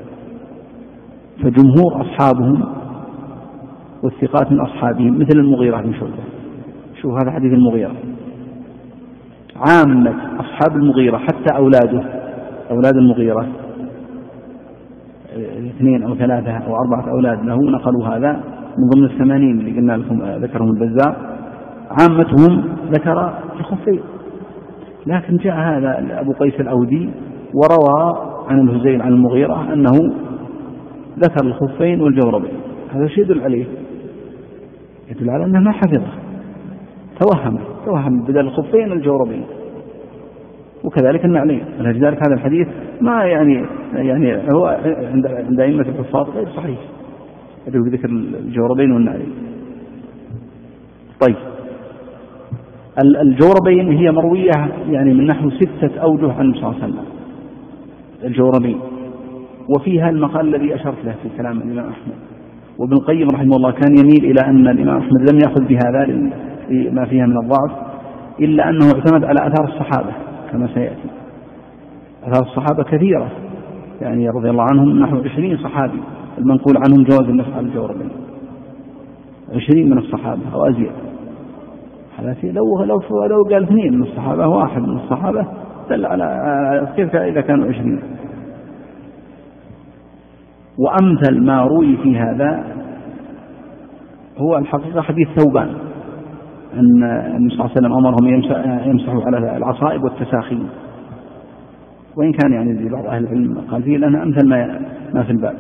فجمهور أصحابهم والثقات من أصحابهم مثل المغيرة بن شعبة. شوف هذا حديث المغيرة، عامة أصحاب المغيرة حتى أولاد المغيرة 2 أو 3 أو 4 أولاد له نقلوا هذا من ضمن 80 اللي قلنا لكم ذكرهم البزار، عامتهم ذكر الخفين. لكن جاء هذا أبو قيس الأودي وروى عن الهذيل عن المغيرة أنه ذكر الخفين والجوربين. هذا شيء يدل على أنه ما حفظه، توهم بدل الخفين الجوربين، وكذلك النعلين. لذلك هذا الحديث ما يعني هو عند أئمة الحفاظ غير صحيح، يدل بذكر الجوربين والنعلين. طيب، الجوربين هي مروية يعني من نحو 6 أوجه عن النبي صلى الله عليه وسلم الجوربين، وفيها المقال الذي أشرت له في كلام الإمام أحمد. وابن القيم رحمه الله كان يميل إلى أن الإمام أحمد لم يأخذ بهذا ما فيها من الضعف، إلا أنه اعتمد على آثار الصحابة كما سيأتي. آثار الصحابة كثيرة يعني رضي الله عنهم نحو 20 صحابي المنقول عنهم جواز المسح على الجوربين. 20 من الصحابة أو أزيد. لو قال 2 من الصحابة 1 من الصحابة دل على كيف إذا كانوا 20. وأمثل ما روي في هذا هو الحقيقة حديث ثوبان أن النبي صلى الله عليه وسلم أمرهم يمسحوا على العصائب والتساخين، وإن كان يعني زي بعض أهل العلم قال فيه لأنها أمثل ما في الباب.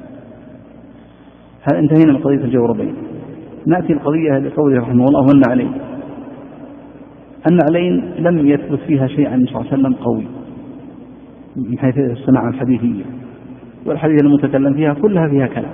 هل انتهينا من قضية الجوربين؟ نأتي القضية لقوله رحمه الله والنعلين. النعلين لم يثبت فيها شيء عن النبي صلى الله عليه وسلم قوي من حيث الصناعة الحديثية، والحديث المتكلم فيها كلها فيها كلام.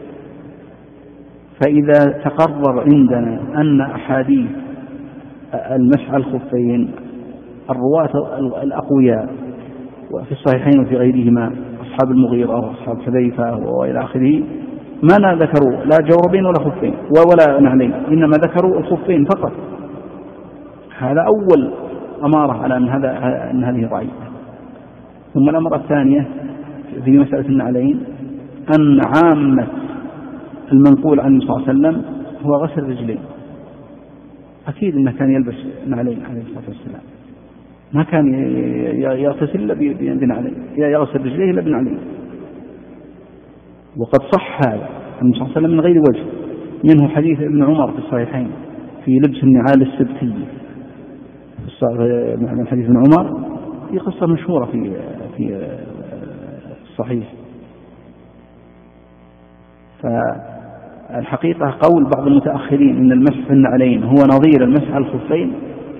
فإذا تقرر عندنا أن أحاديث المسح على الخفين الرواة الأقوياء وفي الصحيحين وفي غيرهما أصحاب المغيرة وأصحاب حذيفة وإلى آخره ما ذكروا لا جوربين ولا خفين ولا نعلين، إنما ذكروا الخفين فقط. هذا أول أمارة على أن هذه ضعيفة. ثم الأمر الثانية في مسألة النعلين أن عامة المنقول عن النبي صلى الله عليه وسلم هو غسل الرجلين. أكيد أنه كان يلبس نعلين عليه الصلاة والسلام، ما كان يغتسل إلا بنعلين، يغسل رجليه إلا بنعلين. وقد صح هذا النبي صلى الله عليه وسلم من غير وجه، منه حديث ابن عمر في الصحيحين في لبس النعال السبتية، من حديث ابن عمر في قصة مشهورة في الصحيح. فالحقيقة قول بعض المتأخرين إن المسح في النعلين هو نظير المسح على الخفين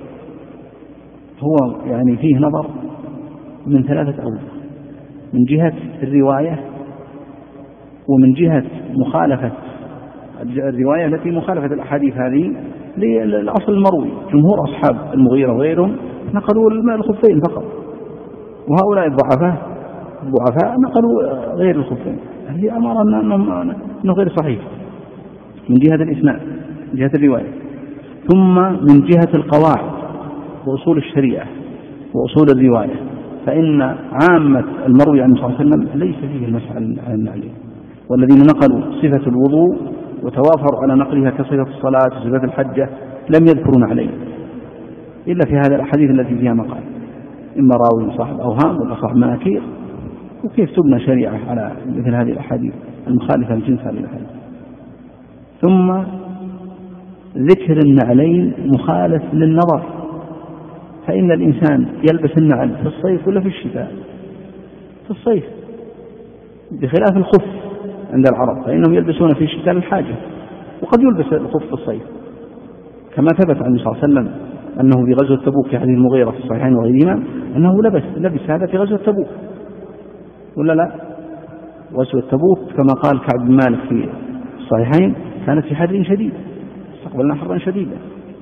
هو يعني فيه نظر من 3 أوجه: من جهة الرواية، ومن جهة مخالفة الرواية التي مخالفة الأحاديث هذه للأصل المروي. جمهور أصحاب المغيرة وغيرهم نقلوا الخفين فقط، وهؤلاء الضعفاء نقلوا غير الخفين. هذه أمر أنه غير صحيح من جهة الإسناد، من جهة الرواية. ثم من جهة القواعد وأصول الشريعة وأصول الرواية، فإن عامة المروي عن صلى الله عليه وسلم ليس فيه المسح على النعلين. والذين نقلوا صفة الوضوء وتوافروا على نقلها كصفة الصلاة وصفة الحجة لم يذكرون عليه إلا في هذا الأحاديث التي فيها مقال، إما راوي صاحب أوهام ولا صاحب مناكير. وكيف تبنى شريعة على مثل هذه الأحاديث المخالفة لجنس هذه الأحاديث؟ ثم ذكر النعلين مخالف للنظر، فإن الإنسان يلبس النعل في الصيف ولا في الشتاء؟ في الصيف، بخلاف الخف عند العرب فإنهم يلبسون في الشتاء للحاجة، وقد يلبس الخف في الصيف، كما ثبت عن النبي صلى الله عليه وسلم أنه في غزوة تبوك في حديث المغيرة في الصحيحين وغيرهما أنه لبس هذا في غزوة تبوك، ولا لا؟ غزوة تبوك كما قال كعب بن مالك في الصحيحين كانت في حر شديد، استقبلنا حرا شديدا.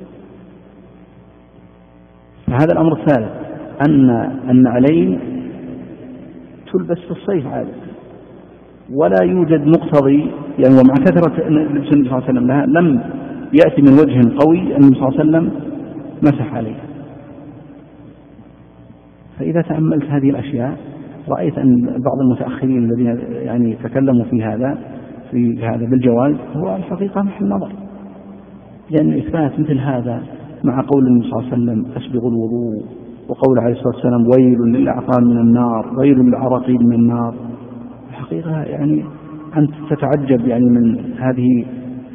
فهذا الأمر الثالث أن النعلين تلبس في الصيف عادة، ولا يوجد مقتضي يعني، ومع كثرة لبس النبي صلى الله عليه وسلم لها لم يأتي من وجه قوي أن النبي صلى الله عليه وسلم مسح عليها. فإذا تأملت هذه الأشياء رأيت أن بعض المتأخرين الذين يعني تكلموا في هذا بالجواز هو الحقيقة محل نظر، لأن إثبات مثل هذا مع قول النبي صلى الله عليه وسلم أسبغ الوضوء، وقول عليه الصلاة والسلام ويل للأعقاب من النار، ويل للعراقيل من النار، الحقيقة يعني أنت تتعجب يعني من هذه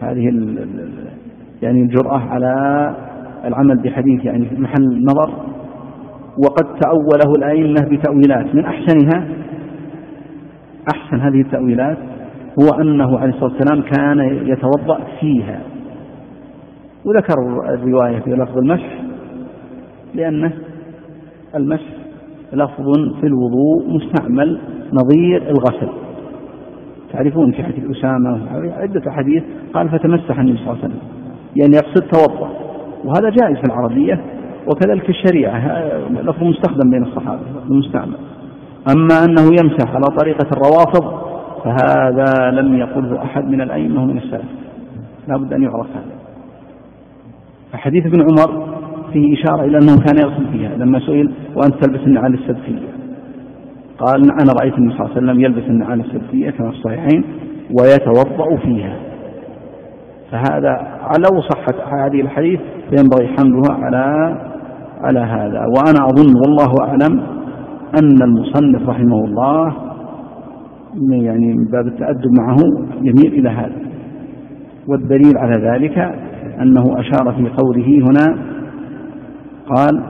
يعني الجرأة على العمل بحديث يعني في محل نظر، وقد تأوله الأئمة بتأويلات من أحسنها. أحسن هذه التأويلات هو أنه عليه الصلاة والسلام كان يتوضأ فيها، وذكر الرواية في لفظ المسح لأنه المسح لفظ في الوضوء مستعمل نظير الغسل. تعرفون في حديث أسامة عدة حديث قال فتمسح النبي صلى الله عليه وسلم، يعني يقصد توضأ، وهذا جائز في العربية وكذلك في الشريعة، لفظ مستخدم بين الصحابة المستعمل. أما أنه يمسح على طريقة الروافض فهذا لم يقله أحد من الأئمة من السلف، لا بد أن يعرف هذا. فحديث ابن عمر فيه إشارة إلى أنه كان يغسل فيها لما سئل وأنت تلبس النعال السبتية، قال أنا رأيت النبي صلى الله عليه وسلم يلبس النعال السبتية كما في الصحيحين ويتوضأ فيها. فهذا لو صحت هذه الحديث ينبغي حملها على هذا. وأنا أظن والله أعلم أن المصنف رحمه الله يعني من باب التأدب معه يميل إلى هذا، والدليل على ذلك أنه أشار في قوله هنا قال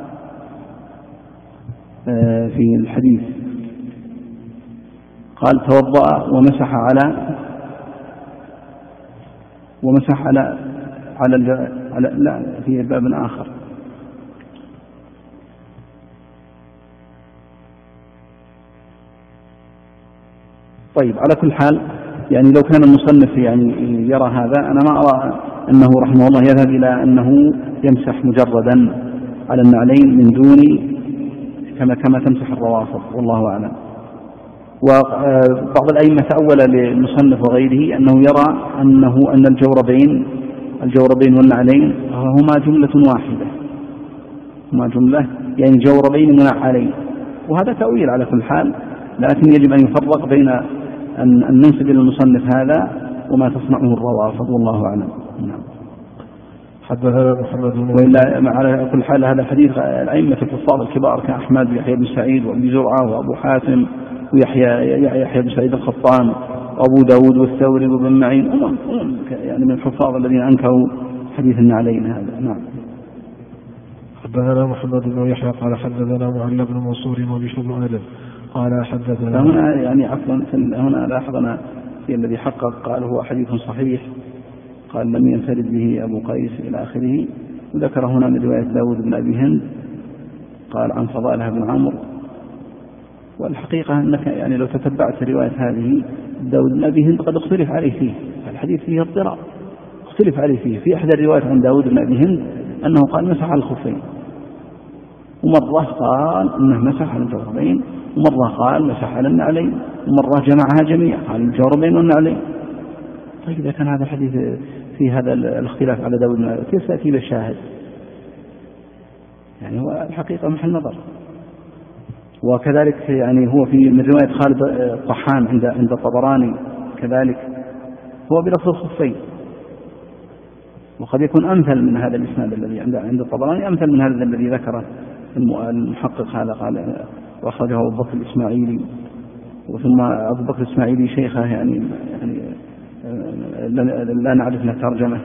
في الحديث قال توضأ ومسح على لا في باب آخر. طيب على كل حال يعني لو كان المصنف يعني يرى هذا، أنا ما أرى أنه رحمه الله يذهب إلى أنه يمسح مجردا على النعلين من دون كما تمسح الروافض، والله أعلم. وبعض الأئمة تأول للمصنف وغيره أنه يرى أن الجوربين والنعلين هما جملة واحدة، هما جملة يعني جوربين منعلين، وهذا تأويل على كل حال، لكن يجب أن يفرق بين أن ننسب إلى المصنف هذا وما تصنعه الروافض، والله أعلم. نعم. حدثنا محمد بن وإلا على كل حال هذا الحديث الأئمة الحفاظ الكبار كأحمد ويحيى بن سعيد وأبي زرعة وأبو حاتم ويحيى بن سعيد القطان وأبو داود والثوري وابن معين يعني من الحفاظ الذين أنكروا حديث النعلين هذا. نعم. حدثنا محمد بن يحيى قال حدثنا معل بن منصور وبشر بن آدم قال حدثنا. هنا يعني عفوا هنا لاحظنا في الذي حقق قال هو حديث صحيح، قال لم ينفرد به أبو قيس إلى آخره، وذكر هنا من رواية داود بن أبي هند قال عن فضالة بن عمرو. والحقيقة أنك يعني لو تتبعت رواية هذه داود بن أبي هند قد اختلف عليه فيه، الحديث فيه اضطراب اختلف عليه فيه. في إحدى الروايات عن داود بن أبي هند أنه قال مسح على الخفين، ومرة قال أنه مسح على الجوربين، ومرة قال مسح على النعلين، ومرة جمعها جميعا قال الجوربين والنعلين. طيب إذا كان هذا الحديث في هذا الاختلاف على داود بن أبي هند كيف تأتي بالشاهد؟ يعني هو الحقيقة محل نظر. وكذلك يعني هو في من رواية خالد الطحان عند الطبراني كذلك هو بلفظ الخفين، وقد يكون أمثل من هذا الإسناد الذي عند الطبراني، أمثل من هذا الذي ذكره المحقق هذا قال وأخرجه أبو بكر الإسماعيلي، وثم أبو بكر الإسماعيلي شيخه يعني لا نعرف له ترجمة.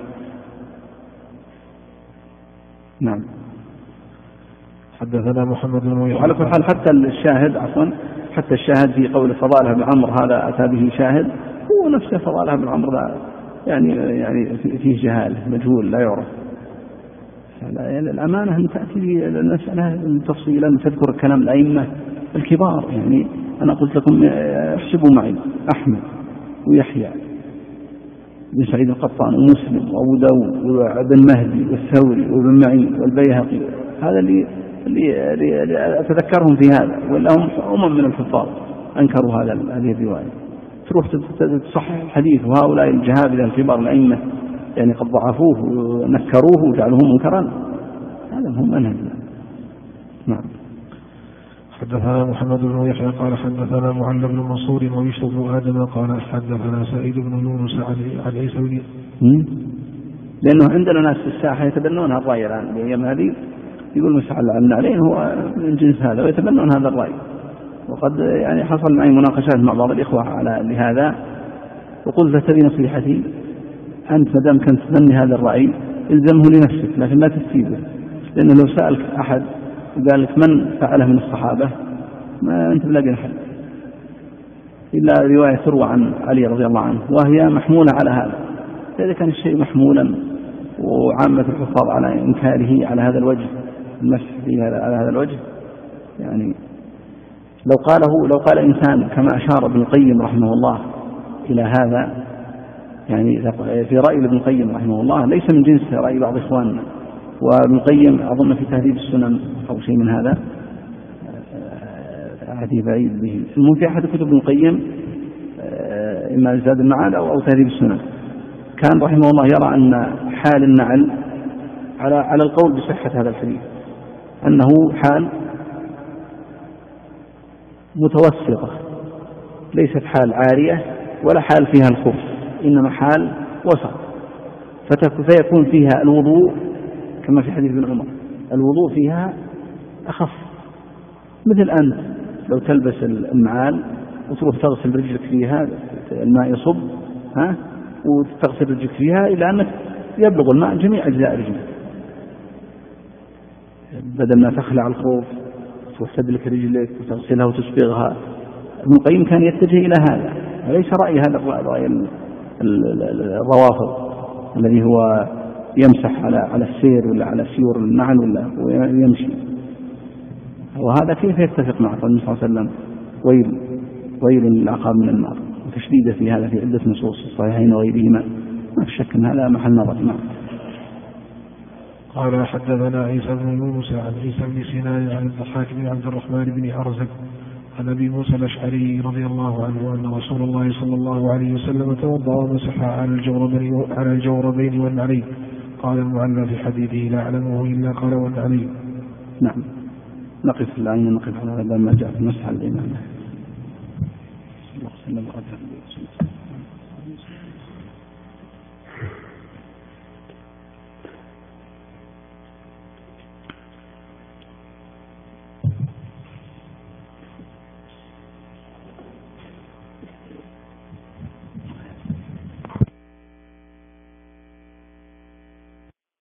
نعم. حدثنا محمد بن يحيى على كل حال حتى الشاهد في قول فضالة بن عمرو هذا أتى به شاهد هو نفسه فضالة بن عمرو يعني فيه جهاله مجهول لا يعرف. الأمانة أن تأتي المسألة تفصيلا تذكر كلام الأئمة الكبار. يعني أنا قلت لكم احسبوا معي أحمد ويحيى بن سعيد القطان ومسلم وأبو داود وابن مهدي والثوري وابن معين والبيهقي، هذا اللي أتذكرهم في هذا، ولا هم من الحفاظ أنكروا هذه الرواية. تروح تصحح الحديث، وهؤلاء الجهابذة الكبار الأئمة يعني قد ضعفوه ونكروه وجعلوه منكرا، هذا هم منهج. نعم. حدثنا محمد بن يحيى قال حدثنا معل بن منصور وبشر بن آدم قال حدثنا سعيد بن يونس عن عيسى لأنه عندنا ناس في الساحة يتبنون هذا الرأي الآن الأيام هذه، يقول مسح على عليه هو من جنس هذا ويتبنون هذا الرأي. وقد يعني حصل معي مناقشات مع بعض الإخوة على لهذا، وقلت تبي نصيحتي أنت مدام كنت تبني هذا الرأي الزمه لنفسك، لكن لا تسيبه، لأنه لو سألك أحد وقال لك من فعله من الصحابة ما أنت بلاقي أحد إلا رواية تروى عن علي رضي الله عنه وهي محمولة على هذا. إذا كان الشيء محمولا وعامة الحفاظ على إنكاره على هذا الوجه، المسح على هذا الوجه، يعني لو قال إنسان كما أشار ابن القيم رحمه الله إلى هذا، يعني في رأي ابن القيم رحمه الله ليس من جنس رأي بعض إخواننا، وابن القيم أظن في تهذيب السنن أو شيء من هذا عهدي بعيد به، المهم في أحد كتب ابن القيم إما زاد المعاد أو تهذيب السنن، كان رحمه الله يرى أن حال النعل على القول بصحة هذا الحديث أنه حال متوسطة، ليست حال عارية ولا حال فيها الخف، إنما حال وسط، فيكون فيها الوضوء كما في حديث ابن عمر، الوضوء فيها أخف، مثل أنت لو تلبس المعال وتروح تغسل رجلك فيها، الماء يصب وتغسل رجلك فيها إلى أنك يبلغ الماء جميع أجزاء رجلك، بدل ما تخلع الخوف تروح تدلك رجلك وتغسلها وتسبغها. ابن القيم كان يتجه إلى هذا، وليس رأي هذا الرأي الروافض الذي هو يمسح على السير ولا على سيور النعل ولا ويمشي، وهذا كيف يتفق مع قول النبي صلى الله عليه وسلم ويل للعقاب من النار، وتشديده في هذا في عدة نصوص الصحيحين وغيرهما، ما في شك أن هذا محل نظر. قال حدثنا عيسى بن يونس عن عيسى بن سنان عن الضحاك بن عبد الرحمن بن أرزق عن أبي موسى الأشعري رضي الله عنه أن رسول الله صلى الله عليه وسلم توضأ ومسح على الجوربين والنعلين. قال المعلى في حديثه لا أعلمه إلا قال والنعلين. نعم، نقف الآن نقف على هذا ما جاء في مسح الإمام.